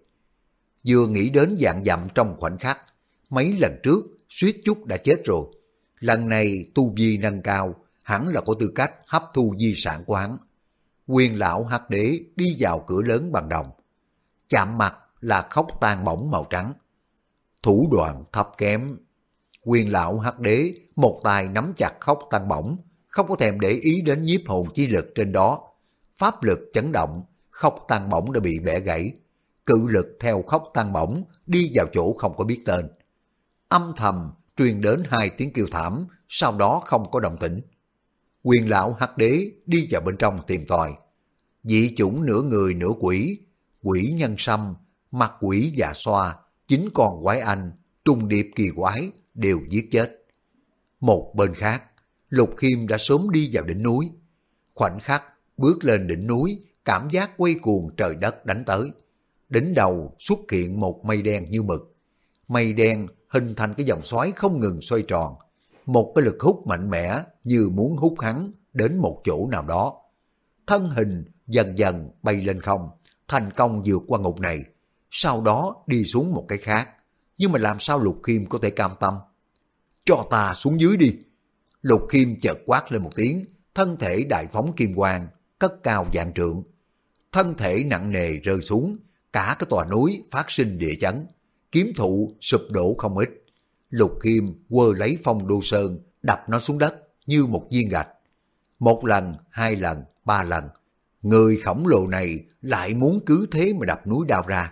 Vừa nghĩ đến vạn dặm trong khoảnh khắc, mấy lần trước suýt chút đã chết rồi. Lần này tu vi nâng cao, hẳn là có tư cách hấp thu di sản của hắn. Quyền lão hắc đế đi vào cửa lớn bằng đồng. Chạm mặt là khóc tang bổng màu trắng. Thủ đoạn thấp kém. Quyền lão hắc đế một tay nắm chặt khóc tang bổng, không có thèm để ý đến nhiếp hồn chi lực trên đó. Pháp lực chấn động, khóc tang bổng đã bị bẻ gãy. Cự lực theo khóc tang bổng đi vào chỗ không có biết tên. Âm thầm truyền đến 2 tiếng kêu thảm, sau đó không có động tĩnh. Quyền lão hắc đế đi vào bên trong tìm tòi. Dị chủng nửa người nửa quỷ, quỷ nhân sâm, mặt quỷ già xoa, 9 con quái anh, trùng điệp kỳ quái đều giết chết. Một bên khác, Lục Khiêm đã sớm đi vào đỉnh núi. Khoảnh khắc bước lên đỉnh núi, cảm giác quay cuồng trời đất đánh tới. Đỉnh đầu xuất hiện một mây đen như mực. Mây đen hình thành cái vòng xoáy không ngừng xoay tròn. Một cái lực hút mạnh mẽ như muốn hút hắn đến một chỗ nào đó. Thân hình dần dần bay lên không, thành công vượt qua ngục này, sau đó đi xuống một cái khác. Nhưng mà làm sao Lục Khiêm có thể cam tâm? Cho ta xuống dưới đi. Lục Khiêm chợt quát lên một tiếng, thân thể đại phóng kim quang, cất cao vạn trượng. Thân thể nặng nề rơi xuống, cả cái tòa núi phát sinh địa chấn, kiếm thụ sụp đổ không ít. Lục Khiêm quơ lấy phong đô sơn, đập nó xuống đất như một viên gạch. 1 lần, 2 lần, 3 lần, người khổng lồ này lại muốn cứ thế mà đập núi đao ra.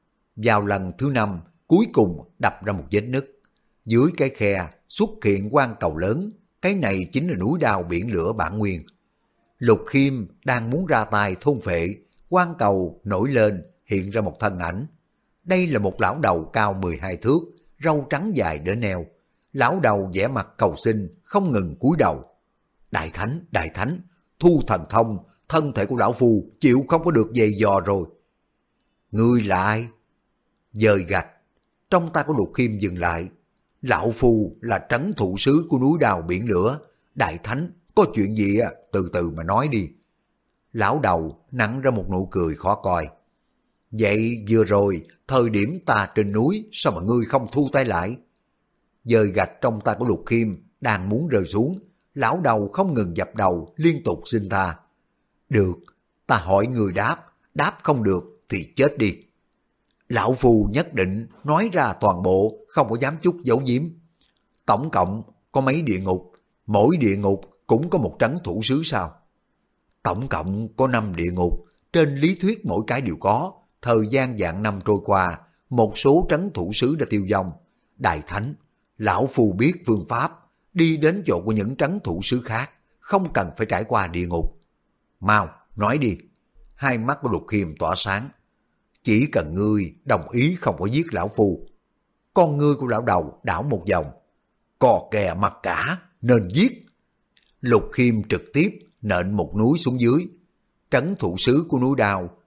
Vào lần thứ 5, cuối cùng đập ra một vết nứt. Dưới cái khe xuất hiện quang cầu lớn, cái này chính là núi đao biển lửa bản nguyên. Lục Khiêm đang muốn ra tay thôn phệ, quang cầu nổi lên hiện ra một thân ảnh. Đây là một lão đầu cao 12 thước, râu trắng dài đến eo. Lão đầu vẻ mặt cầu xin, không ngừng cúi đầu. Đại thánh, thu thần thông, thân thể của lão phu chịu không có được dày dò rồi. Ngươi là ai? Dời gạch, trong tay của Lục Khiêm dừng lại. Lão phu là trấn thủ sứ của núi đào biển lửa. Đại thánh, có chuyện gì từ từ mà nói đi. Lão đầu nặn ra một nụ cười khó coi. Vậy vừa rồi, thời điểm ta trên núi, sao mà ngươi không thu tay lại? Dời gạch trong tay của Lục Khiêm đang muốn rơi xuống, lão đầu không ngừng dập đầu liên tục xin tha. Được, ta hỏi người đáp không được thì chết đi. Lão phu nhất định nói ra toàn bộ, không có dám chút giấu giếm. Tổng cộng có mấy địa ngục, mỗi địa ngục cũng có một trấn thủ sứ sao? Tổng cộng có 5 địa ngục, trên lý thuyết mỗi cái đều có. Thời gian vạn năm trôi qua, một số trấn thủ sứ đã tiêu vong. Đại thánh, lão phu biết phương pháp, đi đến chỗ của những trấn thủ sứ khác, không cần phải trải qua địa ngục. Mau, nói đi. Hai mắt của Lục Khiêm tỏa sáng. Chỉ cần ngươi đồng ý không có giết lão phu. Con ngươi của lão đầu đảo một vòng. Cò kè mặt cả, nên giết. Lục Khiêm trực tiếp nện một núi xuống dưới. Trấn thủ sứ của núi đao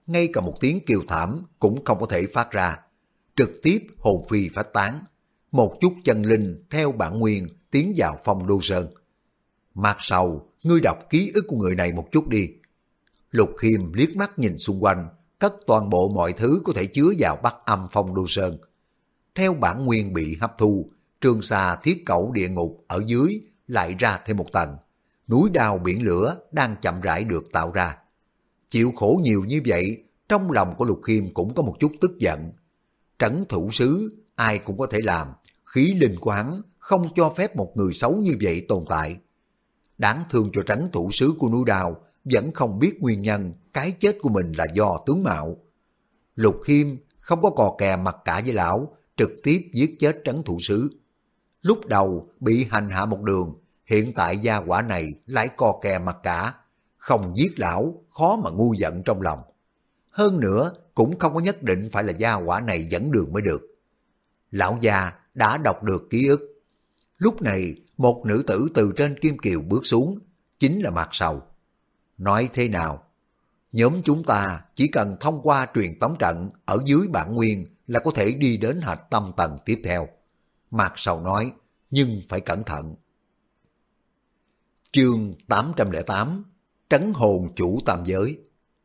ngay cả một tiếng kêu thảm cũng không có thể phát ra, trực tiếp hồn phi phách tán, một chút chân linh theo bản nguyên tiến vào Phong Đô Sơn. Mạc Sầu, ngươi đọc ký ức của người này một chút đi. Lục Khiêm liếc mắt nhìn xung quanh, cất toàn bộ mọi thứ có thể chứa vào Bắc Âm Phong Đô Sơn. Theo bản nguyên bị hấp thu, Trường Xà Thiết Cẩu địa ngục ở dưới lại ra thêm một tầng. Núi đao biển lửa đang chậm rãi được tạo ra. Chịu khổ nhiều như vậy, trong lòng của Lục Khiêm cũng có một chút tức giận. Trấn thủ sứ ai cũng có thể làm, khí linh của hắn không cho phép một người xấu như vậy tồn tại. Đáng thương cho trấn thủ sứ của núi đao vẫn không biết nguyên nhân cái chết của mình là do tướng mạo. Lục Khiêm không có cò kè mặc cả với lão, trực tiếp giết chết trấn thủ sứ. Lúc đầu bị hành hạ một đường, hiện tại gia quả này lại cò kè mặc cả, không giết lão khó mà ngu giận trong lòng. Hơn nữa cũng không có nhất định phải là gia quả này dẫn đường mới được. Lão già đã đọc được ký ức. Lúc này một nữ tử từ trên kim kiều bước xuống, chính là Mạc Sầu. Nói thế nào? Nhóm chúng ta chỉ cần thông qua truyền tống trận ở dưới bản nguyên là có thể đi đến hạch tâm tầng tiếp theo. Mạc Sầu nói, nhưng phải cẩn thận. Chương 808 Trấn hồn chủ tam giới.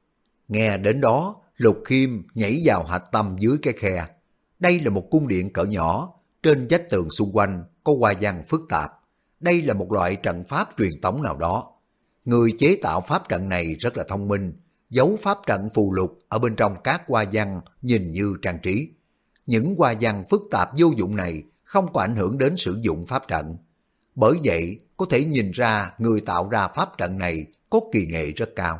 Nghe đến đó, Lục Khiêm nhảy vào hạch tâm dưới cái khe. Đây là một cung điện cỡ nhỏ, trên vách tường xung quanh có hoa văn phức tạp. Đây là một loại trận pháp truyền tống nào đó. Người chế tạo pháp trận này rất là thông minh, giấu pháp trận phù lục ở bên trong các hoa văn nhìn như trang trí. Những hoa văn phức tạp vô dụng này không có ảnh hưởng đến sử dụng pháp trận. Bởi vậy, có thể nhìn ra người tạo ra pháp trận này có kỳ nghệ rất cao.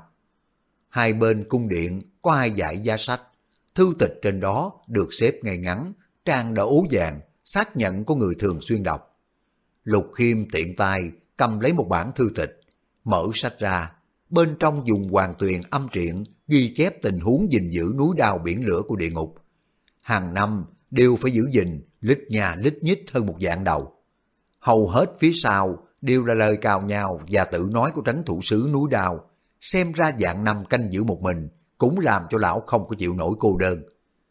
Hai bên cung điện có hai dãy giá sách, thư tịch trên đó được xếp ngay ngắn, trang đỏ ố vàng, xác nhận có người thường xuyên đọc. Lục Khiêm tiện tay cầm lấy một bản thư tịch, mở sách ra, bên trong dùng hoàn tuyền âm truyện ghi chép tình huống gìn giữ núi đao biển lửa của địa ngục. Hàng năm đều phải giữ gìn, lít nhà lít nhít hơn một vạn đầu. Hầu hết phía sau đều là lời cào nhào và tự nói của trấn thủ sứ núi đao. Xem ra vạn năm canh giữ một mình cũng làm cho lão không có chịu nổi cô đơn.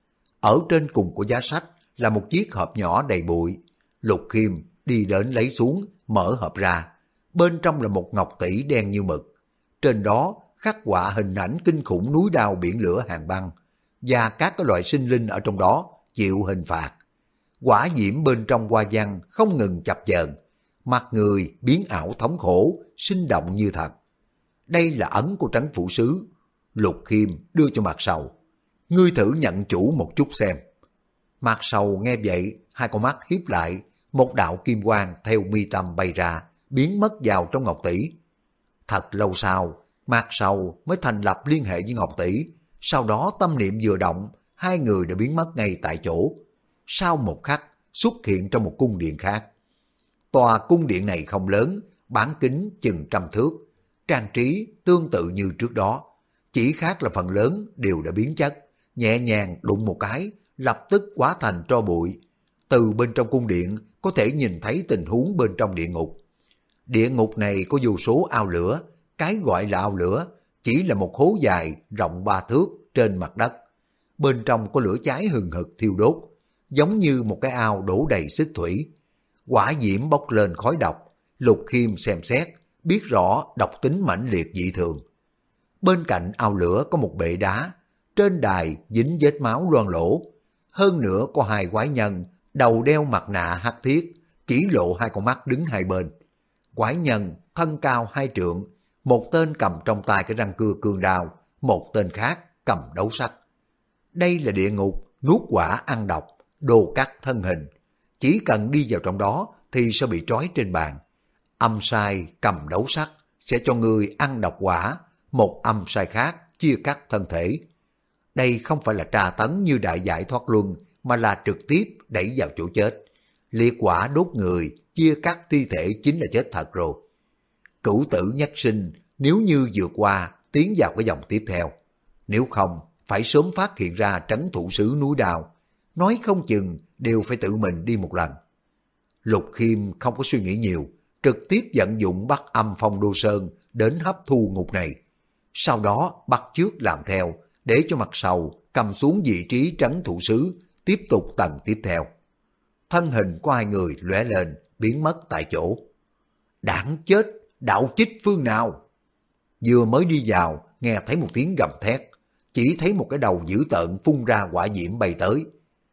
Ở trên cùng của giá sách là một chiếc hộp nhỏ đầy bụi. Lục Khiêm đi đến lấy xuống, mở hộp ra. Bên trong là một ngọc tỷ đen như mực. Trên đó khắc họa hình ảnh kinh khủng núi đao biển lửa hàng băng và các cái loại sinh linh ở trong đó chịu hình phạt. Quả diễm bên trong hoa văn không ngừng chập chờn, mặt người biến ảo thống khổ, sinh động như thật. Đây là ấn của trấn phủ sứ. Lục Khiêm đưa cho Mạc Sầu. Ngươi thử nhận chủ một chút xem. Mạc Sầu nghe vậy, hai con mắt hiếp lại, một đạo kim quang theo mi tâm bay ra, biến mất vào trong ngọc tỷ. Thật lâu sau, Mạc Sầu mới thành lập liên hệ với ngọc tỷ. Sau đó tâm niệm vừa động, hai người đã biến mất ngay tại chỗ. Sau một khắc, xuất hiện trong một cung điện khác. Tòa cung điện này không lớn, bán kính chừng 100 thước, trang trí tương tự như trước đó. Chỉ khác là phần lớn đều đã biến chất, nhẹ nhàng đụng một cái, lập tức hóa thành tro bụi. Từ bên trong cung điện có thể nhìn thấy tình huống bên trong địa ngục. Địa ngục này có vô số ao lửa, cái gọi là ao lửa chỉ là một hố dài rộng 3 thước trên mặt đất. Bên trong có lửa cháy hừng hực thiêu đốt, giống như một cái ao đổ đầy xích thủy. Hỏa diễm bốc lên khói độc, Lục Khiêm xem xét, biết rõ độc tính mãnh liệt dị thường. Bên cạnh ao lửa có một bệ đá, trên đài dính vết máu loang lổ. Hơn nữa có hai quái nhân, đầu đeo mặt nạ hắc thiết, chỉ lộ hai con mắt đứng hai bên. Quái nhân thân cao 2 trượng, một tên cầm trong tay cái răng cưa cương đao, một tên khác cầm đấu sắt. Đây là địa ngục nuốt quả ăn độc, đồ cắt thân hình. Chỉ cần đi vào trong đó thì sẽ bị trói trên bàn. Âm sai cầm đấu sắt sẽ cho người ăn độc quả, một âm sai khác chia cắt thân thể. Đây không phải là tra tấn như đại giải thoát luân, mà là trực tiếp đẩy vào chỗ chết. Liệt quả đốt người, chia cắt thi thể chính là chết thật rồi. Cửu tử nhất sinh, nếu như vượt qua, tiến vào cái vòng tiếp theo. Nếu không, phải sớm phát hiện ra trấn thủ sứ núi đao. Nói không chừng đều phải tự mình đi một lần. Lục Khiêm không có suy nghĩ nhiều, trực tiếp vận dụng Bắc Âm Phong Đô Sơn đến hấp thu ngục này. Sau đó bắt chước làm theo, để cho mặt sau cầm xuống vị trí trấn thủ sứ, tiếp tục tầng tiếp theo. Thân hình của hai người lóe lên, biến mất tại chỗ. Đáng chết, đạo chích phương nào? Vừa mới đi vào, nghe thấy một tiếng gầm thét, chỉ thấy một cái đầu dữ tợn phun ra hỏa diễm bay tới.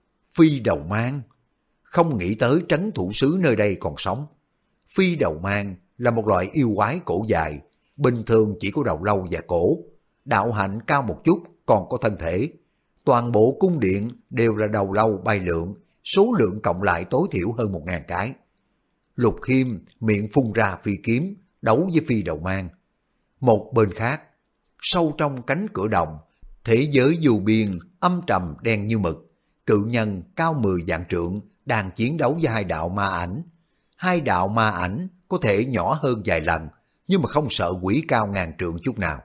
Phi đầu mang, không nghĩ tới trấn thủ sứ nơi đây còn sống. Phi đầu mang là một loại yêu quái cổ dài, bình thường chỉ có đầu lâu và cổ, đạo hạnh cao một chút còn có thân thể. Toàn bộ cung điện đều là đầu lâu bay lượn, số lượng cộng lại tối thiểu hơn 1000 cái. Lục Khiêm miệng phun ra phi kiếm, đấu với phi đầu mang. Một bên khác, sâu trong cánh cửa đồng, thế giới dù biên âm trầm đen như mực, cự nhân cao 10 vạn trượng đang chiến đấu với hai đạo ma ảnh. Hai đạo ma ảnh có thể nhỏ hơn vài lần, nhưng mà không sợ quỷ cao ngàn trượng chút nào.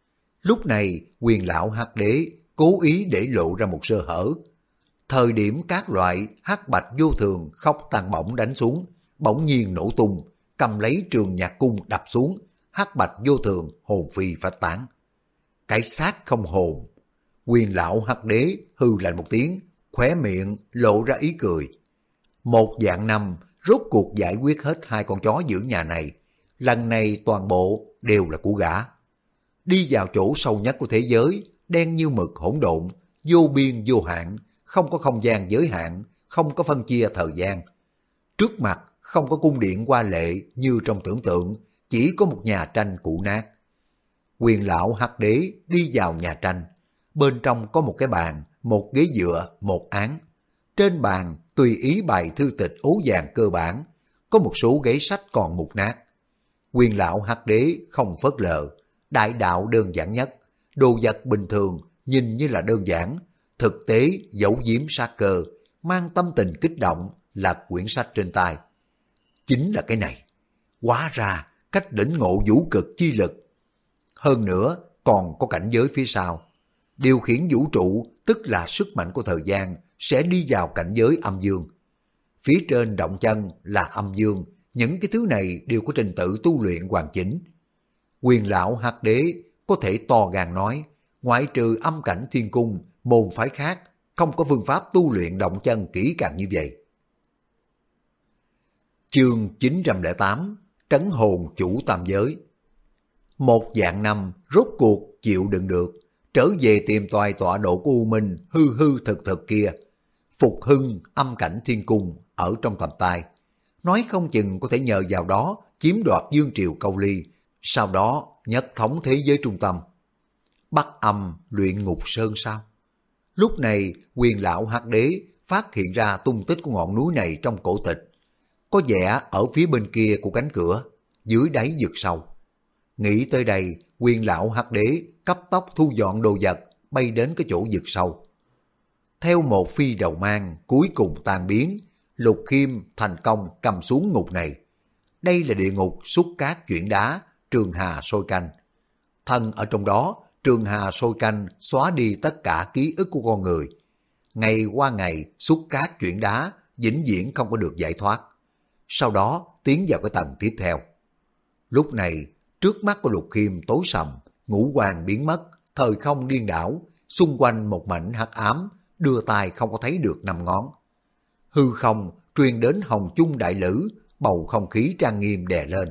Lúc này, Quyền lão Hắc Đế cố ý để lộ ra một sơ hở. Thời điểm các loại hắc bạch vô thường khóc tàn bổng đánh xuống, bỗng nhiên nổ tung, cầm lấy trường nhạc cung đập xuống, hắc bạch vô thường hồn phi phách tán. Cái xác không hồn. Quyền lão Hắc Đế hư lạnh một tiếng, khóe miệng lộ ra ý cười. Một vạn năm rốt cuộc giải quyết hết hai con chó giữ nhà này, lần này toàn bộ đều là của gã. Đi vào chỗ sâu nhất của thế giới, đen như mực hỗn độn, vô biên vô hạn, không có không gian giới hạn, không có phân chia thời gian. Trước mặt không có cung điện hoa lệ như trong tưởng tượng, chỉ có một nhà tranh cũ nát. Quyền lão Hắc Đế đi vào nhà tranh, bên trong có một cái bàn, một ghế dựa, một án. Trên bàn tùy ý bày thư tịch ố vàng cơ bản, có một số ghế sách còn mục nát. Quyền lão Hắc Đế không phớt lờ, đại đạo đơn giản nhất, đồ vật bình thường nhìn như là đơn giản, thực tế giấu giếm sát cơ, mang tâm tình kích động là quyển sách trên tay. Chính là cái này, hóa ra cách đỉnh ngộ vũ cực chi lực. Hơn nữa còn có cảnh giới phía sau, điều khiển vũ trụ tức là sức mạnh của thời gian sẽ đi vào cảnh giới âm dương. Phía trên động chân là âm dương, những cái thứ này đều có trình tự tu luyện hoàn chỉnh. Quyền lão Hắc Đế có thể to gan nói, ngoại trừ âm cảnh thiên cung, môn phái khác không có phương pháp tu luyện động chân kỹ càng như vậy. Chương 908 Trấn hồn chủ tam giới. Một vạn năm rốt cuộc chịu đựng được, trở về tìm toài tọa độ của U Minh hư hư thực thực kia. Phục hưng âm cảnh thiên cung ở trong tầm tay, nói không chừng có thể nhờ vào đó chiếm đoạt dương triều Câu Ly, sau đó nhất thống thế giới trung tâm. Bắc âm luyện ngục sơn sao? Lúc này Quyền lão Hắc Đế phát hiện ra tung tích của ngọn núi này trong cổ tịch, có vẻ ở phía bên kia của cánh cửa, dưới đáy vực sâu. Nghĩ tới đây, Quyền lão Hắc Đế cấp tốc thu dọn đồ vật, bay đến cái chỗ vực sâu. Theo một phi đầu mang cuối cùng tan biến, Lục Khiêm thành công cầm xuống ngục này. Đây là địa ngục xúc cát chuyển đá, trường hà sôi canh. Thân ở trong đó, trường hà sôi canh xóa đi tất cả ký ức của con người. Ngày qua ngày xúc cát chuyển đá, vĩnh viễn không có được giải thoát. Sau đó tiến vào cái tầng tiếp theo. Lúc này, trước mắt của Lục Khiêm tối sầm, ngũ hoàng biến mất, thời không điên đảo, xung quanh một mảnh hắc ám, đưa tay không có thấy được 5 ngón. Hư không truyền đến hồng chung đại lữ, bầu không khí trang nghiêm đè lên.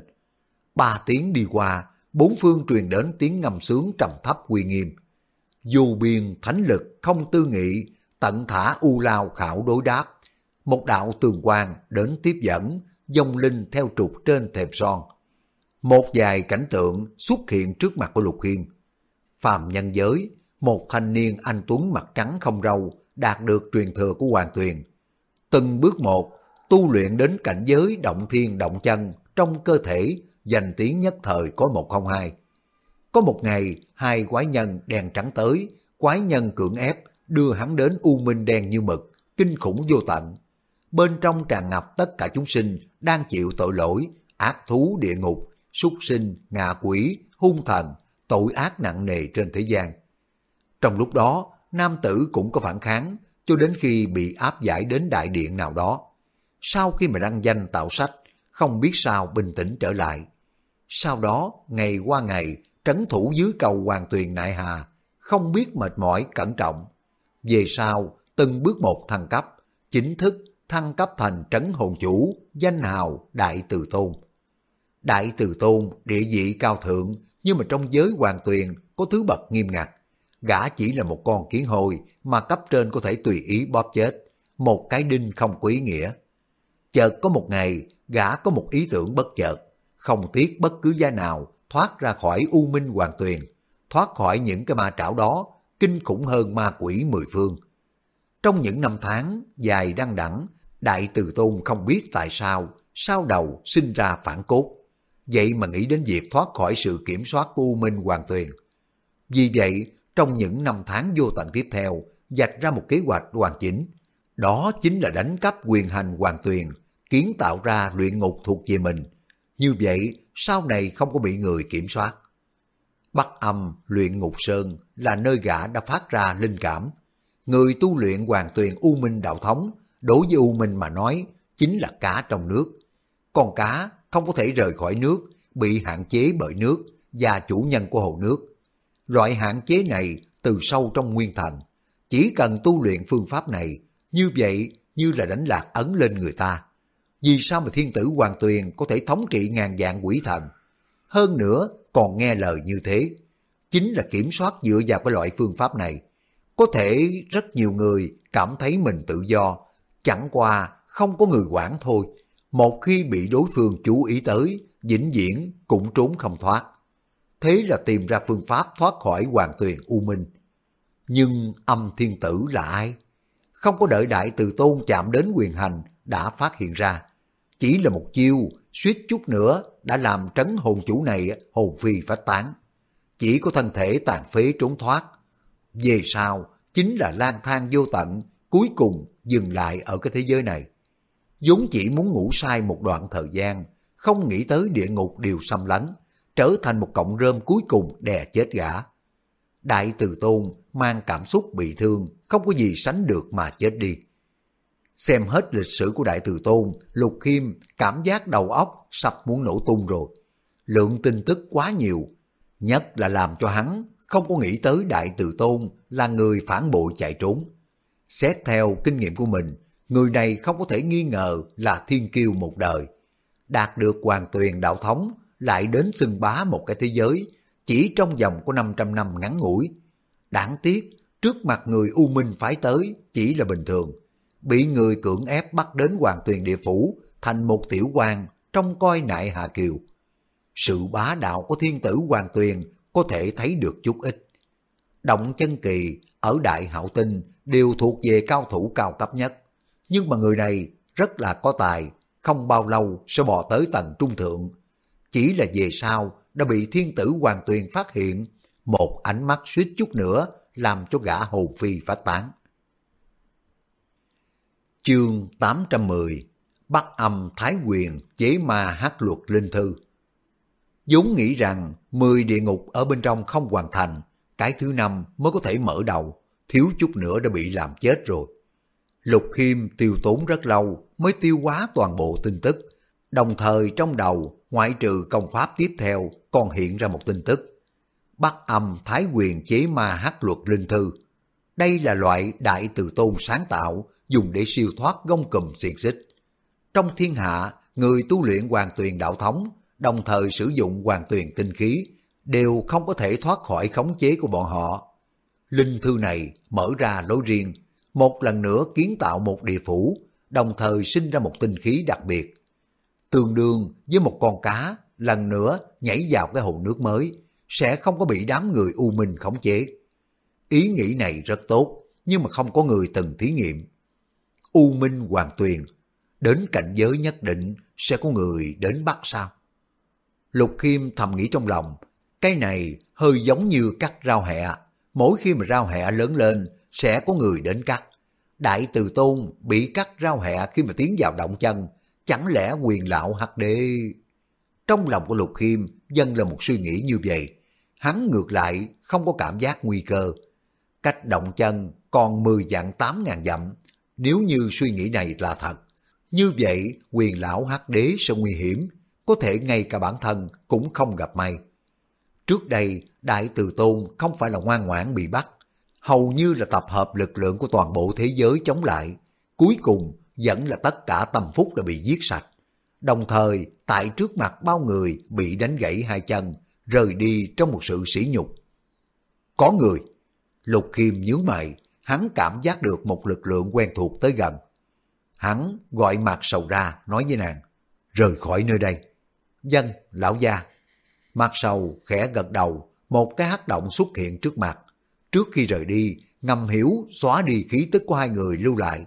3 tiếng đi qua, bốn phương truyền đến tiếng ngâm sướng trầm thấp uy nghiêm. Dù biên thánh lực không tư nghị, tận thả u lao khảo đối đáp. Một đạo tường quang đến tiếp dẫn, dòng linh theo trục trên thềm son. Một vài cảnh tượng xuất hiện trước mặt của Lục Khiêm. Phàm nhân giới, một thanh niên anh tuấn mặt trắng không râu, đạt được truyền thừa của Hoàng Tuyền. Từng bước một, tu luyện đến cảnh giới động thiên động chân trong cơ thể, danh tiếng nhất thời có 102. Có một ngày, hai quái nhân đen trắng tới, quái nhân cưỡng ép đưa hắn đến u minh đen như mực, kinh khủng vô tận. Bên trong tràn ngập tất cả chúng sinh đang chịu tội lỗi, ác thú địa ngục, súc sinh, ngạ quỷ, hung thần, tội ác nặng nề trên thế gian. Trong lúc đó, nam tử cũng có phản kháng, cho đến khi bị áp giải đến đại điện nào đó. Sau khi mà đăng danh tạo sách, không biết sao bình tĩnh trở lại. Sau đó, ngày qua ngày, trấn thủ dưới cầu Hoàng Tuyền Nại Hà, không biết mệt mỏi cẩn trọng. Về sau, từng bước một thăng cấp, chính thức thăng cấp thành trấn hồn chủ, danh hào Đại Từ Tôn. Đại Từ Tôn địa vị cao thượng, nhưng mà trong giới hoàng tuyền có thứ bậc nghiêm ngặt. Gã chỉ là một con kiến hôi mà cấp trên có thể tùy ý bóp chết, một cái đinh không có ý nghĩa. Chợt có một ngày, gã có một ý tưởng bất chợt, không tiếc bất cứ giá nào thoát ra khỏi U Minh Hoàng Tuyền, thoát khỏi những cái ma trảo đó, kinh khủng hơn ma quỷ mười phương. Trong những năm tháng dài đăng đẵng, Đại Từ Tôn không biết tại sao, sau đầu sinh ra phản cốt, vậy mà nghĩ đến việc thoát khỏi sự kiểm soát của U Minh Hoàng Tuyền. Vì vậy, trong những năm tháng vô tận tiếp theo, vạch ra một kế hoạch hoàn chỉnh. Đó chính là đánh cắp quyền hành Hoàng Tuyền, kiến tạo ra luyện ngục thuộc về mình. Như vậy, sau này không có bị người kiểm soát. Bắc Âm luyện ngục sơn là nơi gã đã phát ra linh cảm. Người tu luyện Hoàng Tuyền U Minh đạo thống, đối với U Minh mà nói, chính là cá trong nước. Con cá không có thể rời khỏi nước, bị hạn chế bởi nước và chủ nhân của hồ nước. Loại hạn chế này từ sâu trong nguyên thần. Chỉ cần tu luyện phương pháp này, như vậy như là đánh lạc ấn lên người ta. Vì sao mà thiên tử Hoàng Tuyền có thể thống trị ngàn vạn quỷ thần? Hơn nữa còn nghe lời như thế. Chính là kiểm soát dựa vào cái loại phương pháp này. Có thể rất nhiều người cảm thấy mình tự do, chẳng qua không có người quản thôi. Một khi bị đối phương chú ý tới, vĩnh viễn cũng trốn không thoát. Thế là tìm ra phương pháp thoát khỏi Hoàng Tuyền U Minh. Nhưng Âm Thiên Tử là ai? Không có đợi Đại Từ Tôn chạm đến quyền hành đã phát hiện ra. Chỉ là một chiêu, suýt chút nữa đã làm trấn hồn chủ này hồn phi phách tán. Chỉ có thân thể tàn phế trốn thoát. Về sau chính là lang thang vô tận, cuối cùng dừng lại ở cái thế giới này. vốn chỉ muốn ngủ say một đoạn thời gian, không nghĩ tới địa ngục đều xâm lấn, trở thành một cọng rơm cuối cùng đè chết gã. Đại Từ Tôn mang cảm xúc bị thương, không có gì sánh được mà chết đi. Xem hết lịch sử của Đại Từ Tôn, Lục Khiêm cảm giác đầu óc sắp muốn nổ tung rồi. Lượng tin tức quá nhiều, nhất là làm cho hắn không có nghĩ tới Đại Từ Tôn là người phản bội chạy trốn. Xét theo kinh nghiệm của mình, người này không có thể nghi ngờ là thiên kiêu một đời. Đạt được Hoàng Tuyền đạo thống, lại đến xưng bá một cái thế giới, chỉ trong vòng của 500 năm ngắn ngủi. Đáng tiếc, trước mặt người U Minh phái tới chỉ là bình thường. Bị người cưỡng ép bắt đến Hoàng Tuyền địa phủ thành một tiểu quan trông coi nại Hạ Kiều. Sự bá đạo của thiên tử Hoàng Tuyền có thể thấy được chút ít. Động Chân Kỳ ở Đại Hạo Tinh đều thuộc về cao thủ cao cấp nhất. Nhưng mà người này rất là có tài, không bao lâu sẽ bò tới tầng trung thượng. Chỉ là về sau đã bị thiên tử Hoàng Tuyền phát hiện, một ánh mắt suýt chút nữa làm cho gã hồn phi phách tán. Chương 810 Bắc Âm Thái Quyền chế ma hát luật linh thư. vốn nghĩ rằng 10 địa ngục ở bên trong không hoàn thành, cái thứ 5 mới có thể mở đầu, thiếu chút nữa đã bị làm chết rồi. Lục Khiêm tiêu tốn rất lâu mới tiêu hóa toàn bộ tin tức, đồng thời trong đầu ngoại trừ công pháp tiếp theo còn hiện ra một tin tức. Bắc Âm Thái Quyền chế ma hát luật linh thư. Đây là loại Đại Từ Tôn sáng tạo dùng để siêu thoát gông cùm xiềng xích. Trong thiên hạ, người tu luyện Hoàng Tuyền đạo thống, đồng thời sử dụng Hoàng Tuyền tinh khí, đều không có thể thoát khỏi khống chế của bọn họ. Linh thư này mở ra lối riêng, một lần nữa kiến tạo một địa phủ, đồng thời sinh ra một tinh khí đặc biệt. Tương đương với một con cá lần nữa nhảy vào cái hồ nước mới, sẽ không có bị đám người U Minh khống chế. Ý nghĩ này rất tốt, nhưng mà không có người từng thí nghiệm. U Minh Hoàng Tuyền, đến cảnh giới nhất định sẽ có người đến bắt sao? Lục Khiêm thầm nghĩ trong lòng, cái này hơi giống như cắt rau hẹ, mỗi khi mà rau hẹ lớn lên sẽ có người đến cắt. Đại Từ Tôn bị cắt rau hẹ khi mà tiến vào động chân, chẳng lẽ Quyền lão hắc đế? Trong lòng của Lục Khiêm dâng là một suy nghĩ như vậy, hắn ngược lại không có cảm giác nguy cơ. Cách động chân còn 10 vạn 8.000 dặm, nếu như suy nghĩ này là thật, như vậy Quyền lão hắc đế sẽ nguy hiểm, có thể ngay cả bản thân cũng không gặp may. Trước đây Đại Từ Tôn không phải là ngoan ngoãn bị bắt, hầu như là tập hợp lực lượng của toàn bộ thế giới chống lại. Cuối cùng vẫn là tất cả tâm phúc đã bị giết sạch. Đồng thời tại trước mặt bao người bị đánh gãy hai chân, rời đi trong một sự sỉ nhục. Có người. Lục Khiêm nhướng mày, hắn cảm giác được một lực lượng quen thuộc tới gần. Hắn gọi Mạc Sầu ra, nói với nàng, rời khỏi nơi đây. Vâng, lão gia. Mạc Sầu khẽ gật đầu, một cái hắc động xuất hiện trước mặt. Trước khi rời đi, ngầm hiểu xóa đi khí tức của hai người lưu lại.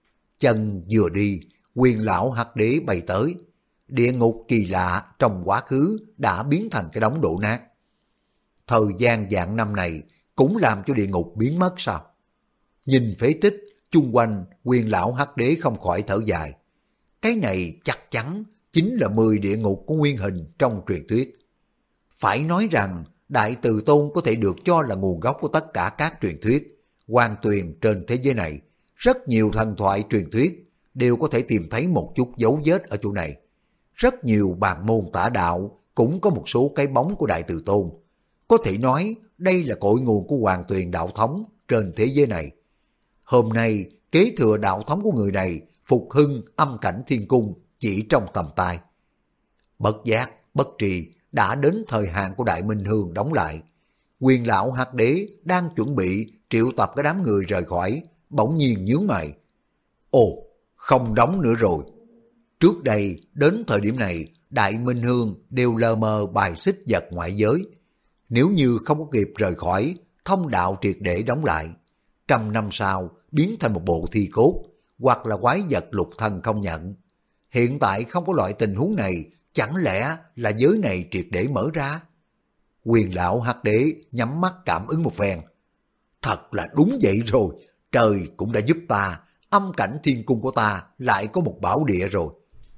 Chân vừa đi, Quyền lão Hắc Đế bay tới. Địa ngục kỳ lạ trong quá khứ đã biến thành cái đống đổ nát. Thời gian vạn năm này cũng làm cho địa ngục biến mất sao? Nhìn phế tích, chung quanh Quyền lão Hắc Đế không khỏi thở dài. Cái này chắc chắn chính là 10 địa ngục của nguyên hình trong truyền thuyết. Phải nói rằng Đại Từ Tôn có thể được cho là nguồn gốc của tất cả các truyền thuyết, hoàn tuyền trên thế giới này. Rất nhiều thần thoại truyền thuyết đều có thể tìm thấy một chút dấu vết ở chỗ này. Rất nhiều bàn môn tả đạo cũng có một số cái bóng của Đại Từ Tôn. Có thể nói đây là cội nguồn của hoàn tuyền đạo thống trên thế giới này. Hôm nay kế thừa đạo thống của người này phục hưng âm cảnh thiên cung chỉ trong tầm tay. Bất giác, bất trì đã đến thời hạn của Đại Minh Hương đóng lại. Quyền lão Hắc Đế đang chuẩn bị triệu tập cái đám người rời khỏi, bỗng nhiên nhướng mày. Ồ, không đóng nữa rồi. Trước đây, đến thời điểm này, Đại Minh Hương đều lờ mờ bài xích vật ngoại giới. Nếu như không có kịp rời khỏi, thông đạo triệt để đóng lại. 100 năm sau, biến thành một bộ thi cốt, hoặc là quái vật lục thân không nhận. Hiện tại không có loại tình huống này, chẳng lẽ là giới này triệt để mở ra? Quyền lão Hắc Đế nhắm mắt cảm ứng một phen. Thật là đúng vậy rồi, trời cũng đã giúp ta, âm cảnh thiên cung của ta lại có một bảo địa rồi.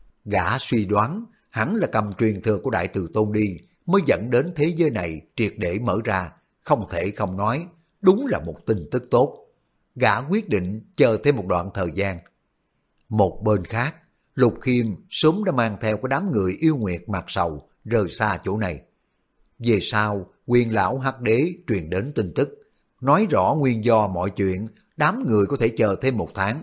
Gã suy đoán hẳn là cầm truyền thừa của Đại Từ Tôn đi mới dẫn đến thế giới này triệt để mở ra, không thể không nói, đúng là một tin tức tốt. Gã quyết định chờ thêm một đoạn thời gian. Một bên khác, Lục Khiêm sớm đã mang theo cái đám người yêu nguyệt Mạc Sầu rời xa chỗ này. Về sau, Quyền lão Hắc Đế truyền đến tin tức, nói rõ nguyên do mọi chuyện, đám người có thể chờ thêm 1 tháng.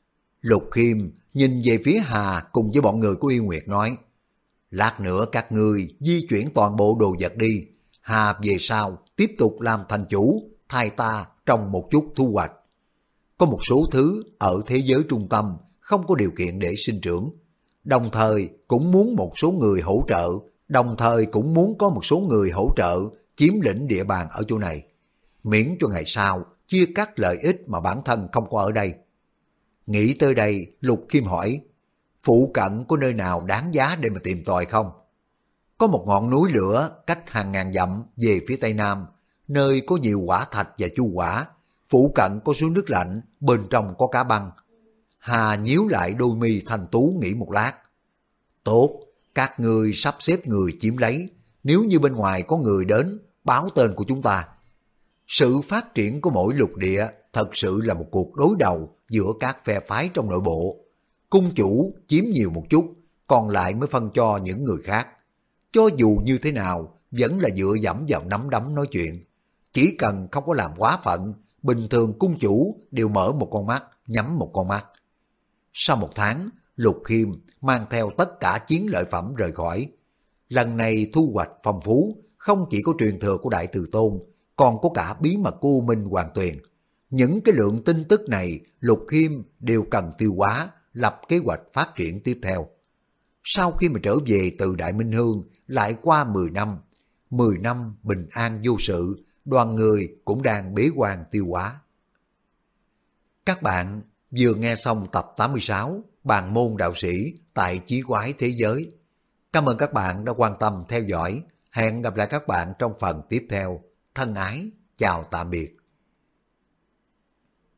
Lục Khiêm nhìn về phía Hà cùng với bọn người của yêu nguyệt nói, lát nữa các ngươi di chuyển toàn bộ đồ vật đi, Hà về sau tiếp tục làm thành chủ, thay ta trồng một chút thu hoạch. Có một số thứ ở thế giới trung tâm không có điều kiện để sinh trưởng, đồng thời cũng muốn một số người hỗ trợ, có một số người hỗ trợ chiếm lĩnh địa bàn ở chỗ này, miễn cho ngày sau chia cắt lợi ích mà bản thân không có ở đây. Nghĩ tới đây, Lục Khiêm hỏi, phụ cận có nơi nào đáng giá để mà tìm tòi không? Có một ngọn núi lửa cách hàng ngàn dặm về phía tây nam, nơi có nhiều quả thạch và chu quả, phụ cận có suối nước lạnh, bên trong có cá băng. Hà nhíu lại đôi mi thanh tú nghĩ một lát. Tốt, các ngươi sắp xếp người chiếm lấy, nếu như bên ngoài có người đến, báo tên của chúng ta. Sự phát triển của mỗi lục địa thật sự là một cuộc đối đầu giữa các phe phái trong nội bộ. Cung chủ chiếm nhiều một chút, còn lại mới phân cho những người khác. Cho dù như thế nào, vẫn là dựa dẫm vào nắm đấm nói chuyện. Chỉ cần không có làm quá phận, bình thường cung chủ đều mở một con mắt, nhắm một con mắt. Sau 1 tháng, Lục Khiêm mang theo tất cả chiến lợi phẩm rời khỏi. Lần này thu hoạch phong phú, không chỉ có truyền thừa của Đại Từ Tôn, còn có cả bí mật của U Minh Hoàng Tuyền. Những cái lượng tin tức này Lục Khiêm đều cần tiêu hóa, lập kế hoạch phát triển tiếp theo. Sau khi mà trở về từ Đại Minh Hương, lại qua 10 năm. 10 năm bình an vô sự, đoàn người cũng đang bế quan tiêu hóa. Các bạn vừa nghe xong tập 86 Bàn môn đạo sĩ tại Chí Quái Thế Giới. Cảm ơn các bạn đã quan tâm theo dõi. Hẹn gặp lại các bạn trong phần tiếp theo. Thân ái, chào tạm biệt.